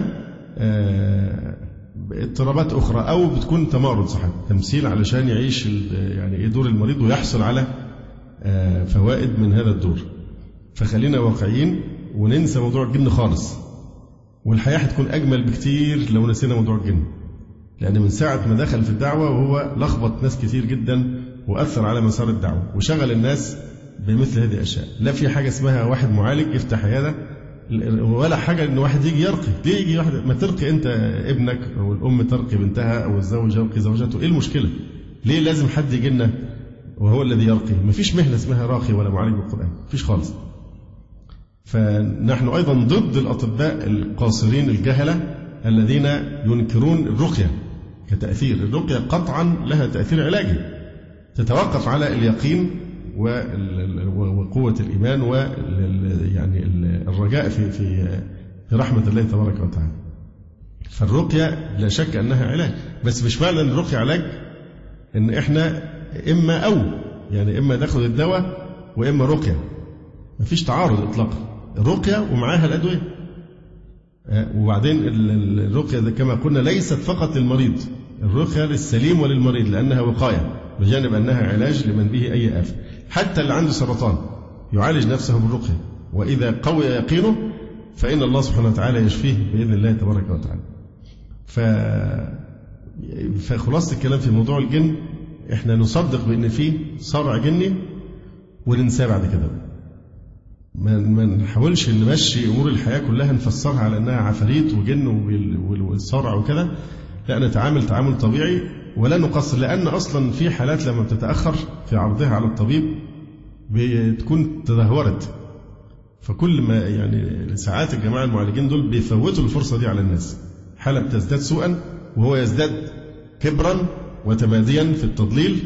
اضطرابات أخرى، أو بتكون تمارض صحيح، تمثيل علشان يعيش يعني إيه دور المريض ويحصل على فوائد من هذا الدور. فخلينا واقعيين وننسى موضوع الجن خالص. والحياة هتكون أجمل بكتير لو نسينا موضوع الجن، لأن من ساعة ما دخل في الدعوة وهو لخبط ناس كتير جدا وأثر على مسار الدعوة وشغل الناس بمثل هذه الأشياء. لا في حاجة اسمها واحد معالج يفتح عيادة، ولا حاجة إن واحد يجي يرقي. ليه يجي واحد؟ ما ترقي أنت ابنك، أو الأم ترقي بنتها، أو الزوج يرقي زوجته. إيه المشكلة؟ ليه لازم حد يجي لنا وهو الذي يرقي؟ ما فيش مهنة اسمها راقي ولا معالج بالقرآن، ما فيش خالص. فنحن أيضا ضد الأطباء القاصرين الجهلة الذين ينكرون الرقية كتأثير. الرقية قطعا لها تأثير علاجي، تتوقف على اليقين وقوة الإيمان يعني الرجاء في رحمة الله تبارك وتعالى. فالرقية لا شك أنها علاج، بس مش معنى أن الرقية علاج أن إحنا إما أو يعني إما ناخد الدواء وإما رقية. ما فيش تعارض إطلاقا، الرقية ومعاها الأدوية. وبعدين الرقية كما قلنا ليست فقط للمريض، الرقية للسليم وللمريض لأنها وقاية بجانب أنها علاج لمن به أي آفة. حتى اللي عنده سرطان يعالج نفسه بالرقية، وإذا قوي يقينه فإن الله سبحانه وتعالى يشفيه بإذن الله تبارك وتعالى. فخلاصة الكلام في موضوع الجن، إحنا نصدق بأن فيه صرع جني وننساه بعد كده. ما نحاولش نمشي أمور الحياة كلها نفسرها على أنها عفاريت وجن والصرع وكده، لا، نتعامل تعامل طبيعي ولا نقصر، لأن أصلا في حالات لما بتتأخر في عرضها على الطبيب بتكون تدهورت. فكل ما يعني ساعات الجماعة المعالجين دول بيفوتوا الفرصة دي على الناس. حالة بتزداد سوءا وهو يزداد كبرا وتماديا في التضليل،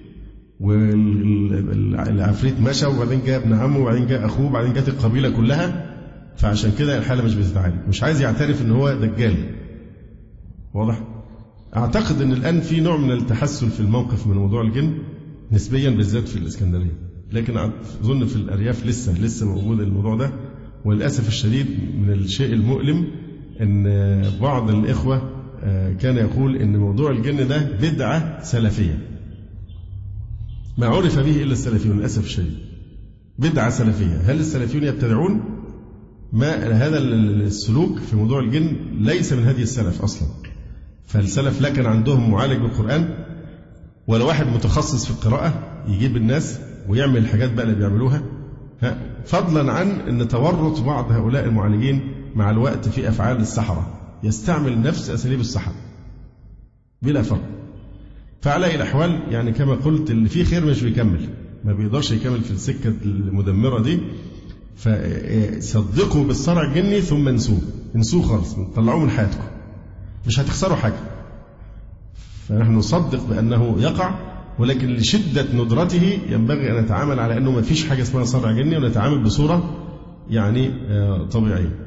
والعفريت مشى وبعدين جاء ابن عمه وبعدين جاء أخوه وبعدين جاءت القبيلة كلها. فعشان كده الحالة مش بتتعالج، مش عايز يعترف إن هو دجال. واضح؟ أعتقد أن الآن في نوع من التحسن في الموقف من موضوع الجن نسبيا، بالذات في الإسكندرية، لكن أظن في الأرياف لسه موجود الموضوع ده. وللأسف الشديد من الشيء المؤلم أن بعض الإخوة كان يقول أن موضوع الجن ده بدعة سلفية، ما عرف به إلا السلفيون للأسف الشديد. بدعة سلفية. هل السلفيون يبتدعون؟ ما هذا السلوك في موضوع الجن ليس من هدي السلف أصلا. فالسلف لا كان عندهم معالج بالقرآن ولا واحد متخصص في القراءة يجيب الناس ويعمل الحاجات بقى اللي بيعملوها، فضلا عن أن تورط بعض هؤلاء المعالجين مع الوقت في أفعال السحرة، يستعمل نفس أساليب السحرة بلا فرق. فعلى الأحوال يعني كما قلت، اللي فيه خير مش بيكمل، ما بيقدرش يكمل في السكة المدمرة دي. فصدقوا بالصرع الجني ثم انسوه خالص، طلعوه من حياتكم، مش هتخسروا حاجة. فنحن نصدق بأنه يقع، ولكن لشدة ندرته ينبغي أن نتعامل على أنه ما فيش حاجة اسمها صرع جني، ونتعامل بصورة يعني طبيعية.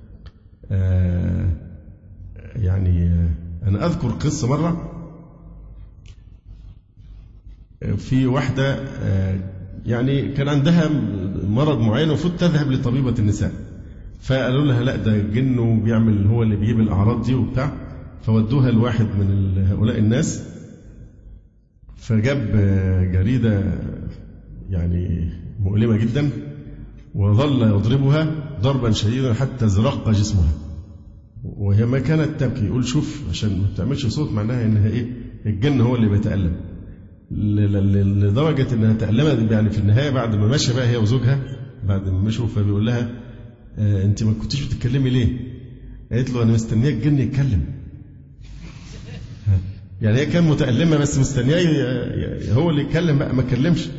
يعني أنا أذكر قصة مرة في واحدة يعني كان عندها مرض معين وفوت تذهب لطبيبة النساء، فقالوا لها لا ده جن وبيعمل هو اللي بيجيب الأعراض دي وبتاع، فودوها لواحد من هؤلاء الناس، فجاب جريدة يعني مؤلمة جدا وظل يضربها ضربا شديدا حتى زرق جسمها، وهي ما كانت تبكي. يقول شوف عشان ما بتعملش صوت معناها انها ايه، الجن هو اللي بيتألم، لدرجة انها تألمت يعني في النهاية بعد ما مشى بقى هي وزوجها، بعد ما مشوا فبيقول لها انت ما كنتيش بتتكلمي ليه؟ قالت له انا مستنيه الجن يتكلم. يعني هي كان متألمة بس مستنيه هو اللي يتكلم بقى، ما اتكلمش.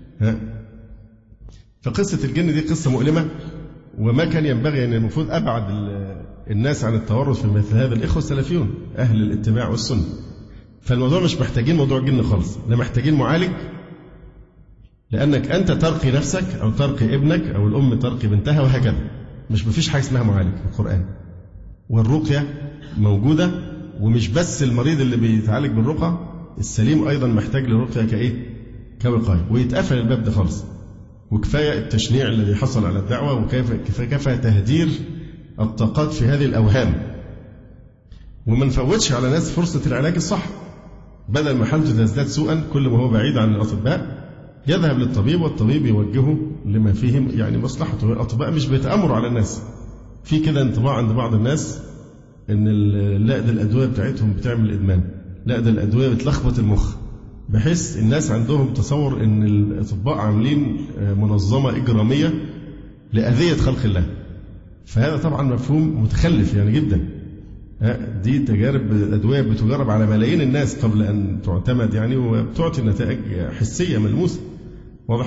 فقصة الجن دي قصة مؤلمة، وما كان ينبغي أن المفروض أبعد الناس عن التورط في مثل هذا الإخوة السلفيون أهل الاتباع والسنة. فالموضوع مش محتاجين موضوع الجن خالص، لا محتاجين معالج، لأنك أنت ترقي نفسك أو ترقي ابنك أو الأم ترقي بنتها وهكذا. مش مفيش حاجة اسمها معالج في القرآن، والرقية موجودة. ومش بس المريض اللي بيتعالج بالرقى، السليم أيضا محتاج للرقية كإيه؟ كوقاية. ويتقفل الباب ده خالص، وكفاية التشنيع الذي حصل على الدعوة، وكفاية تهدير الطاقات في هذه الأوهام، وما نفوتش على ناس فرصة العلاج الصح. بدل ما حالته تزداد سوءا كل ما هو بعيد عن الأطباء يذهب للطبيب، والطبيب يوجهه لما فيه يعني مصلحته. الأطباء مش بيتأمروا على الناس. في كده انطباع عند بعض الناس إن لا ده الأدوية بتاعتهم بتعمل إدمان، لا ده الأدوية بتلخبط المخ، بحيث الناس عندهم تصور إن الأطباء عاملين منظمة إجرامية لأذية خلق الله. فهذا طبعا مفهوم متخلف يعني جدا. دي تجارب الأدوية بتجرب على ملايين الناس قبل أن تعتمد يعني، وبتعطي نتائج حسية ملموسة. واضح؟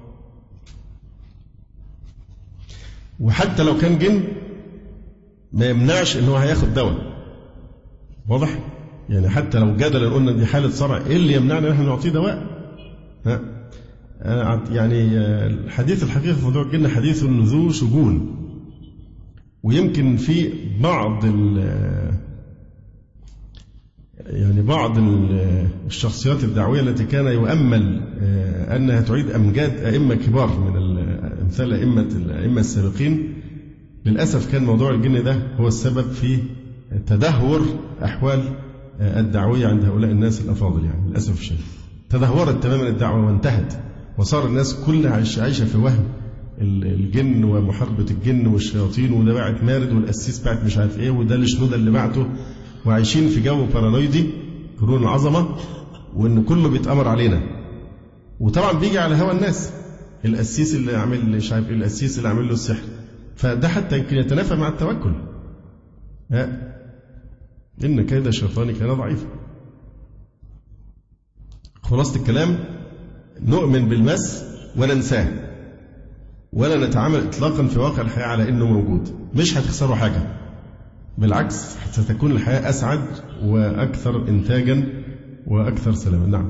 وحتى لو كان جن ما يمنعش إنه هياخد دواء. واضح؟ يعني حتى لو جدلا قلنا دي حالة صرع، إيه اللي يمنعنا نحن نعطيه دواء؟ يعني الحديث الحقيقة في موضوع الجن حديث ذو شجون، ويمكن في بعض الشخصيات الدعوية التي كان يؤمل أنها تعيد أمجاد أئمة كبار من أمثال الأئمة السابقين، للأسف كان موضوع الجن ده هو السبب في تدهور أحوال الدعوية عند هؤلاء الناس الأفاضل. يعني للأسف الشديد تدهورت تماما الدعوة وانتهت، وصار الناس كلها عايشة في وهم الجن ومحاربة الجن والشياطين، وده بعت مارد والقسيس بعت مش عارف ايه، وده الشنودة اللي بعته، وعايشين في جو بارانويدي قرون العظمة، وان كله بيتأمر علينا. وطبعا بيجي على هوى الناس، القسيس اللي عامل مش عارف ايه، القسيس اللي عامل له السحر، فده حتى يمكن يتنافى مع التوكل. إن كيد الشيطان كان ضعيفا. خلاصة الكلام، نؤمن بالمس وننساه، ولا نتعامل إطلاقا في واقع الحياة على إنه موجود. مش هتخسروا حاجة، بالعكس ستكون الحياة أسعد وأكثر إنتاجا وأكثر سلاما. نعم.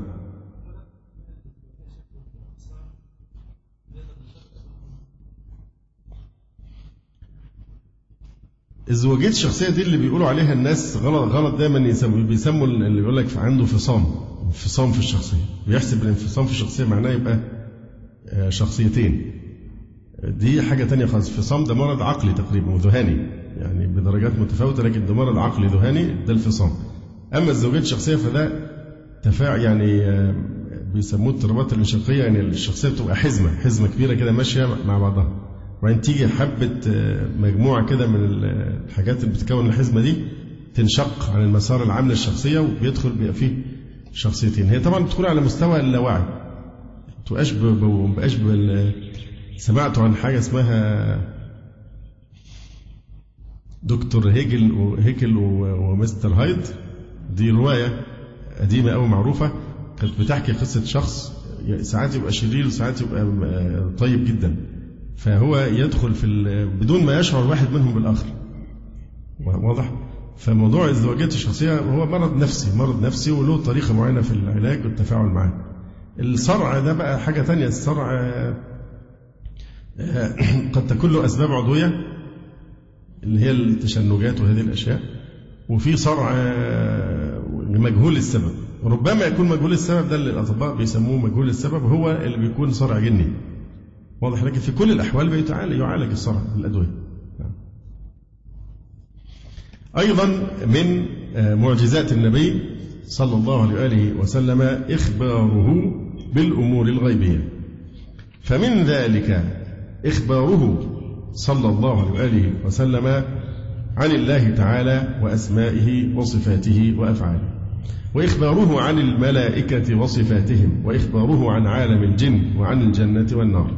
الزواجية الشخصية دي اللي بيقولوا عليها الناس غلط دايما، بيسموا اللي بيقول لك عنده انفصام في الشخصية، بيحسب الانفصام في الشخصية معناه يبقى شخصيتين. دي حاجة تانية خالص. الانفصام ده مرض عقلي تقريبا وذهاني، يعني بدرجات متفاوتة، لكن ده مرض عقلي ذهاني، ده الانفصام. أما الزواجية الشخصية فده تفاعل، يعني بيسموه اضطرابات الانشقية، يعني الشخصية بتبقى حزمة كبيرة كده ماشية مع بعضها، وبعدين تيجي حبة مجموعة كده من الحاجات اللي بتكون الحزمة دي تنشق عن المسار العام للشخصية، وبيدخل بيبقى فيه شخصيتين. هي طبعا بتكون على مستوى اللاوعي، مبقاش سمعتوا عن حاجة اسمها دكتور هيكل ومستر هايد؟ دي رواية قديمة أو معروفة، كانت بتحكي قصة شخص ساعات يبقى شرير وساعات يبقى طيب جدا، فهو يدخل بدون ما يشعر واحد منهم بالآخر. واضح؟ فموضوع الزواجية الشخصية هو مرض نفسي وله طريقة معينة في العلاج والتفاعل معه. الصرع ده بقى حاجة تانية. الصرع قد تكون له أسباب عضوية اللي هي التشنجات وهذه الأشياء، وفي صرع مجهول السبب، وربما يكون مجهول السبب ده اللي الأطباء بيسموه مجهول السبب هو اللي بيكون صرع جني. واضح؟ لكن في كل الأحوال يعالج الصرع بالأدوية. أيضا من معجزات النبي صلى الله عليه وآله وسلم إخباره بالأمور الغيبية، فمن ذلك إخباره صلى الله عليه وآله وسلم عن الله تعالى وأسمائه وصفاته وأفعاله، وإخباره عن الملائكة وصفاتهم، وإخباره عن عالم الجن وعن الجنة والنار.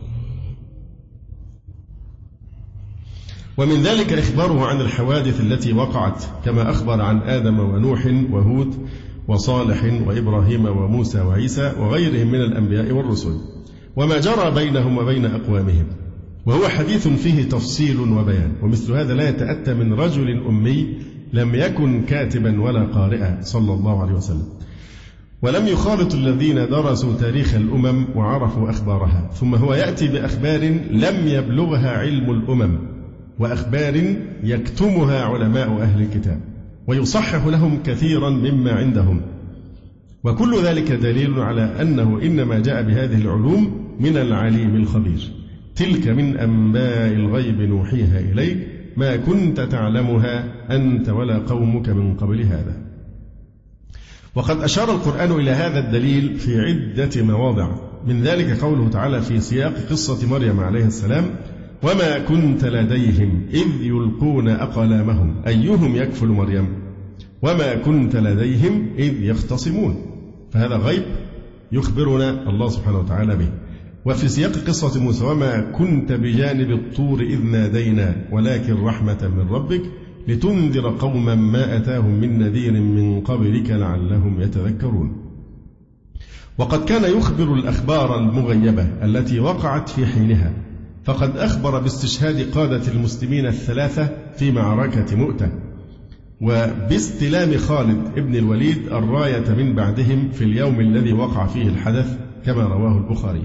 ومن ذلك إخباره عن الحوادث التي وقعت، كما أخبر عن آدم ونوح وهود وصالح وإبراهيم وموسى وعيسى وغيرهم من الأنبياء والرسل، وما جرى بينهم وبين أقوامهم، وهو حديث فيه تفصيل وبيان. ومثل هذا لا يتأتى من رجل أمي لم يكن كاتبا ولا قارئا صلى الله عليه وسلم، ولم يخالط الذين درسوا تاريخ الأمم وعرفوا أخبارها، ثم هو يأتي بأخبار لم يبلغها علم الأمم، وأخبار يكتمها علماء أهل الكتاب، ويصحح لهم كثيرا مما عندهم، وكل ذلك دليل على أنه إنما جاء بهذه العلوم من العليم الخبير. تلك من أنباء الغيب نوحيها إليك ما كنت تعلمها أنت ولا قومك من قبل هذا. وقد أشار القرآن إلى هذا الدليل في عدة مواضع، من ذلك قوله تعالى في سياق قصة مريم عليه السلام: وما كنت لديهم إذ يلقون أقلامهم أيهم يكفل مريم وما كنت لديهم إذ يختصمون. فهذا غيب يخبرنا الله سبحانه وتعالى به. وفي سياق قصة موسى: وما كنت بجانب الطور إذ نادينا ولكن رحمة من ربك لتنذر قوما ما أتاهم من نذير من قبلك لعلهم يتذكرون. وقد كان يخبر الأخبار المغيبة التي وقعت في حينها، فقد أخبر باستشهاد قادة المسلمين الثلاثة في معركة مؤتة، وباستلام خالد ابن الوليد الراية من بعدهم في اليوم الذي وقع فيه الحدث كما رواه البخاري.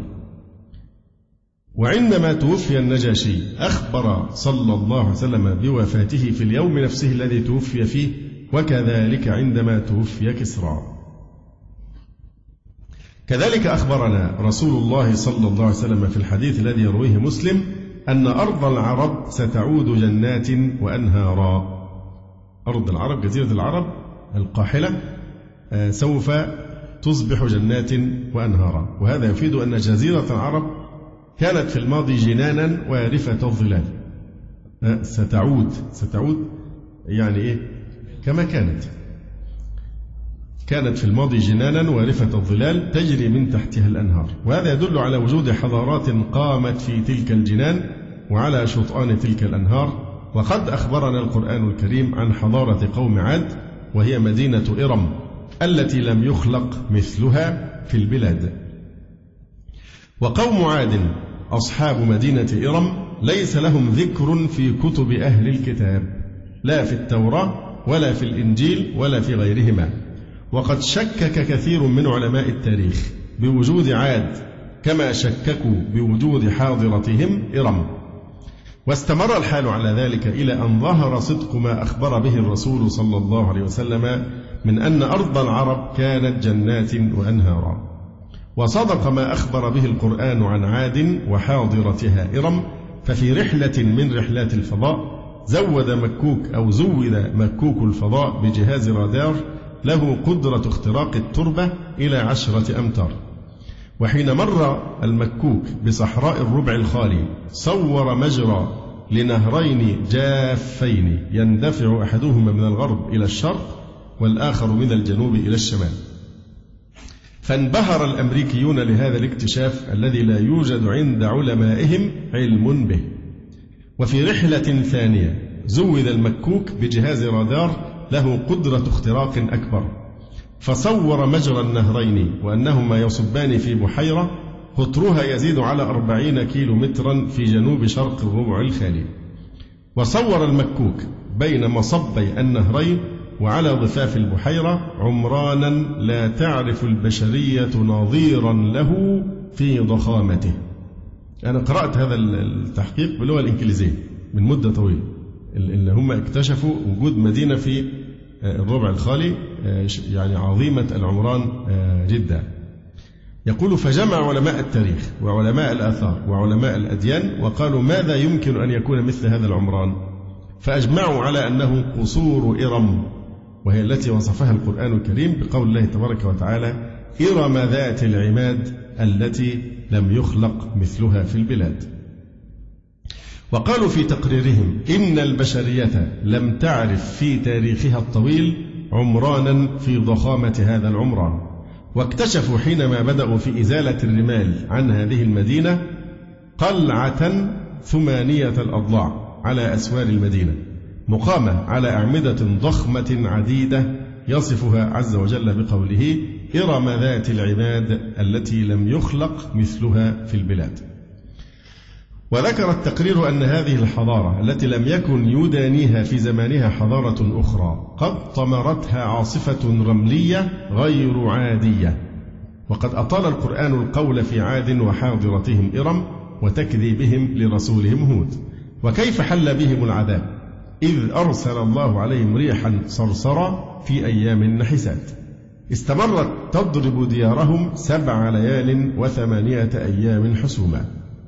وعندما توفي النجاشي أخبر صلى الله عليه وسلم بوفاته في اليوم نفسه الذي توفي فيه، وكذلك عندما توفي كسرى. كذلك أخبرنا رسول الله صلى الله عليه وسلم في الحديث الذي يرويه مسلم أن أرض العرب ستعود جنات وأنهارا. أرض العرب، جزيرة العرب، القاحلة سوف تصبح جنات وأنهارا. وهذا يفيد أن جزيرة العرب كانت في الماضي جنانا وارفة الظلال، ستعود يعني إيه كما كانت في الماضي جنانا وارفة الظلال تجري من تحتها الأنهار. وهذا يدل على وجود حضارات قامت في تلك الجنان وعلى شطآن تلك الأنهار. وقد أخبرنا القرآن الكريم عن حضارة قوم عاد، وهي مدينة إرم التي لم يخلق مثلها في البلاد. وقوم عاد أصحاب مدينة إرم ليس لهم ذكر في كتب أهل الكتاب، لا في التوراة ولا في الإنجيل ولا في غيرهما. وقد شكك كثير من علماء التاريخ بوجود عاد كما شككوا بوجود حاضرتهم إرم. واستمر الحال على ذلك إلى أن ظهر صدق ما أخبر به الرسول صلى الله عليه وسلم من أن أرض العرب كانت جنات وأنهارا. وصدق ما أخبر به القرآن عن عاد وحاضرتها إرم. ففي رحلة من رحلات الفضاء زود مكوك الفضاء بجهاز رادار له قدرة اختراق التربة إلى 10 أمتار. وحين مر المكوك بصحراء الربع الخالي صور مجرى لنهرين جافين يندفع أحدهما من الغرب إلى الشرق والآخر من الجنوب إلى الشمال. فانبهر الأمريكيون لهذا الاكتشاف الذي لا يوجد عند علمائهم علم به. وفي رحلة ثانية زود المكوك بجهاز رادار له قدرة اختراق أكبر، فصور مجرى النهرين وأنهما يصبان في بحيرة قطرها يزيد على 40 كيلومترا في جنوب شرق الربع الخالي. وصور المكوك بين مصبي النهرين وعلى ضفاف البحيرة عمرانا لا تعرف البشرية نظيرا له في ضخامته. أنا قرأت هذا التحقيق باللغة الإنجليزية من مدة طويلة، اللي هم اكتشفوا وجود مدينة في الربع الخالي يعني عظيمة العمران جدا. يقول: فجمع علماء التاريخ وعلماء الآثار وعلماء الأديان وقالوا ماذا يمكن أن يكون مثل هذا العمران؟ فأجمعوا على أنه قصور إرم، وهي التي وصفها القرآن الكريم بقول الله تبارك وتعالى: إرم ذات العماد التي لم يخلق مثلها في البلاد. وقالوا في تقريرهم إن البشرية لم تعرف في تاريخها الطويل عمرانا في ضخامة هذا العمران. واكتشفوا حينما بدأوا في إزالة الرمال عن هذه المدينة قلعة 8 الأضلاع على أسوار المدينة مقامة على أعمدة ضخمة عديدة يصفها عز وجل بقوله: إرم ذات العماد التي لم يخلق مثلها في البلاد. وذكر التقرير أن هذه الحضارة التي لم يكن يدانيها في زمانها حضارة أخرى قد طمرتها عاصفة رملية غير عادية. وقد أطال القرآن القول في عاد وحاضرتهم إرم وتكذيبهم لرسولهم هود. وكيف حل بهم العذاب إذ أرسل الله عليهم ريحا صرصرا في أيام نحسات استمرت تضرب ديارهم 7 ليال و8 أيام حسوما.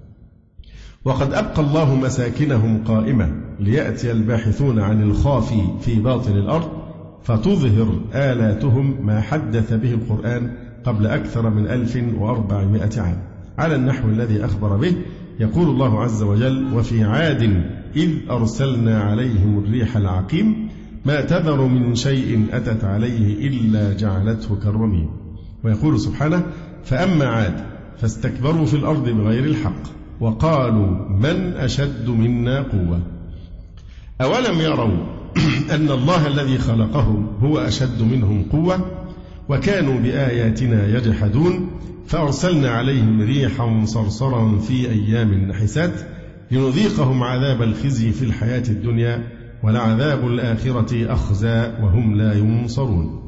وقد أبقى الله مساكنهم قائمة ليأتي الباحثون عن الخافي في باطن الأرض فتظهر آلاتهم ما حدث به القرآن قبل أكثر من 1400 عام على النحو الذي أخبر به. يقول الله عز وجل: وفي عاد إذ أرسلنا عليهم الريح العقيم ما تذر من شيء أتت عليه إلا جعلته كالرميم. ويقول سبحانه: فأما عاد فاستكبروا في الأرض بغير الحق وقالوا من أشد منا قوة. أولم يروا أن الله الذي خلقهم هو أشد منهم قوة وكانوا بآياتنا يجحدون فأرسلنا عليهم ريحا صرصرا في أيام نحسات لنذيقهم عذاب الخزي في الحياة الدنيا ولعذاب الآخرة أخزى وهم لا ينصرون.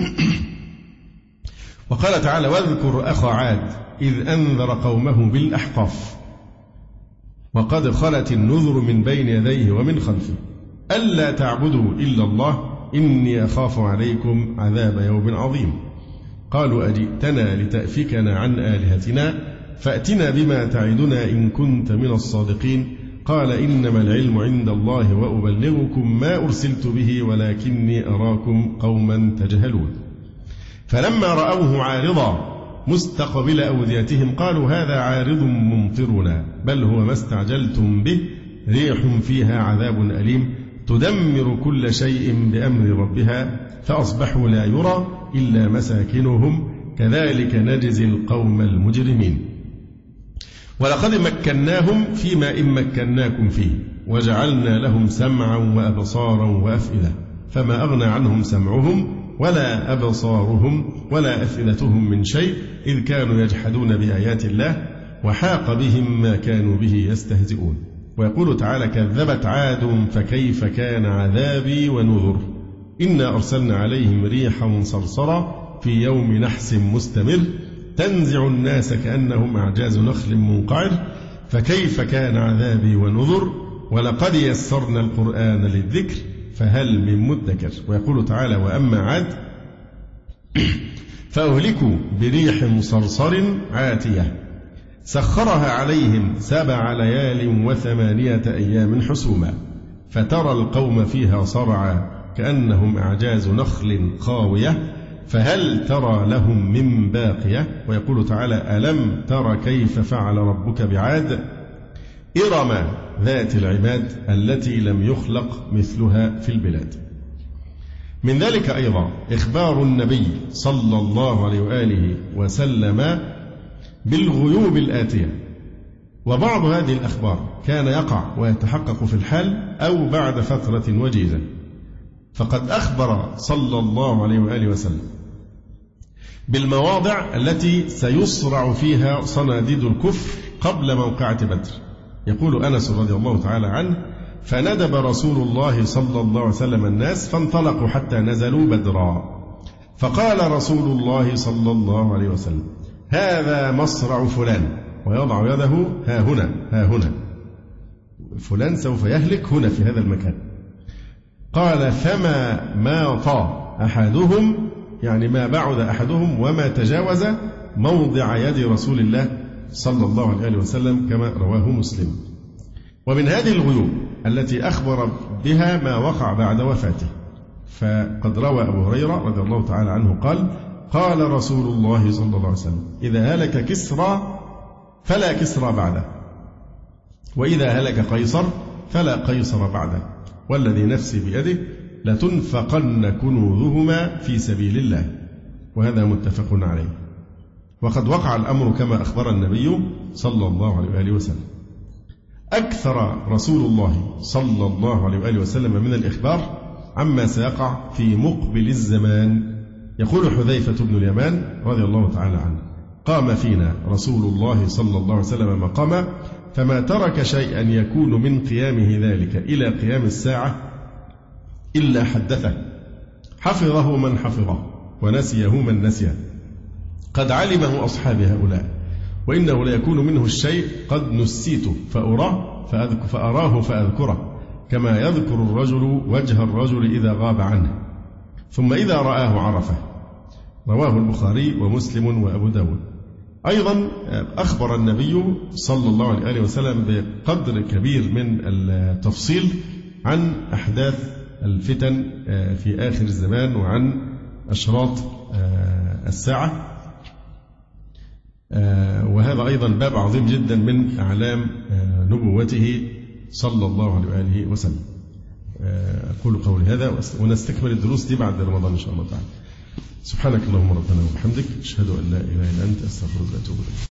وقال تعالى: واذكر أخا عاد إذ أنذر قومه بالأحقاف وقد خلت النذر من بين يديه ومن خلفه ألا تعبدوا إلا الله إني أخاف عليكم عذاب يوم عظيم. قالوا: أجئتنا لتأفكنا عن آلهتنا فأتنا بما تعدنا إن كنت من الصادقين. قال إنما العلم عند الله وأبلغكم ما أرسلت به ولكني أراكم قوما تجهلون. فلما رأوه عارضا مستقبل أوديتهم قالوا هذا عارض ممطرنا بل هو ما استعجلتم به ريح فيها عذاب أليم تدمر كل شيء بأمر ربها فأصبحوا لا يرى إلا مساكنهم كذلك نجزي القوم المجرمين. ولقد مكناهم فيما إن مكناكم فيه وجعلنا لهم سمعا وأبصارا وأفئدة فما أغنى عنهم سمعهم ولا أبصارهم ولا أفئدتهم من شيء إذ كانوا يجحدون بآيات الله وحاق بهم ما كانوا به يستهزئون. ويقول تعالى كذبت عاد فكيف كان عذابي ونذر إنا أرسلنا عليهم ريحا صرصرا في يوم نحس مستمر تنزع الناس كأنهم أعجاز نخل منقعر فكيف كان عذابي ونذر ولقد يسرنا القرآن للذكر فهل من مدكر. ويقول تعالى وأما عاد فأهلكوا بريح صرصر عاتية سخرها عليهم 7 ليال و8 أيام حسوما فترى القوم فيها صرعى كأنهم أعجاز نخل خاوية فهل ترى لهم من باقية. ويقول تعالى ألم تر كيف فعل ربك بعاد إرم ذات العماد التي لم يخلق مثلها في البلاد. من ذلك أيضا إخبار النبي صلى الله عليه وآله وسلم بالغيوب الآتية. وبعض هذه الأخبار كان يقع ويتحقق في الحال أو بعد فترة وجيزة. فقد أخبر صلى الله عليه وآله وسلم بالمواضع التي سيصرع فيها صناديد الكفر قبل موقعة بدر. يقول أنس رضي الله تعالى عنه فندب رسول الله صلى الله عليه وسلم الناس فانطلقوا حتى نزلوا بدرا فقال رسول الله صلى الله عليه وسلم هذا مصرع فلان ويضع يده ها هنا ها هنا فلان سوف يهلك هنا في هذا المكان. قال فما ماط أحدهم يعني ما بعد أحدهم وما تجاوز موضع يد رسول الله صلى الله عليه وسلم كما رواه مسلم. ومن هذه الغيوب التي أخبر بها ما وقع بعد وفاته فقد روى أبو هريرة رضي الله تعالى عنه قال قال رسول الله صلى الله عليه وسلم إذا هلك كسرى فلا كسرى بعده وإذا هلك قيصر فلا قيصر بعده والذي نفسي بيده لتنفقن كنوزهما في سبيل الله. وهذا متفق عليه. وقد وقع الأمر كما أخبر النبي صلى الله عليه وآله وسلم. أكثر رسول الله صلى الله عليه وآله وسلم من الإخبار عما سيقع في مقبل الزمان. يقول حذيفة بن اليمان رضي الله تعالى عنه قام فينا رسول الله صلى الله عليه وسلم مقاما فما ترك شيئا يكون من قيامه ذلك إلى قيام الساعة إلا حدثه حفظه من حفظه ونسيه من نسيه قد علمه أصحاب هؤلاء وإنه ليكون منه الشيء قد نسيته فأراه فأذكره كما يذكر الرجل وجه الرجل إذا غاب عنه ثم إذا رآه عرفه. رواه البخاري ومسلم وأبو داود. أيضا أخبر النبي صلى الله عليه وسلم بقدر كبير من التفصيل عن أحداث الفتن في آخر الزمان وعن أشراط الساعة وهذا أيضا باب عظيم جدا من أعلام نبوته صلى الله عليه وآله وسلم. أقول قولي هذا ونستكمل الدروس دي بعد رمضان إن شاء الله تعالى. سبحانك اللهم ربنا وبحمدك أشهد أن لا إله إلا أنت أستغفرك وأتوب إليك.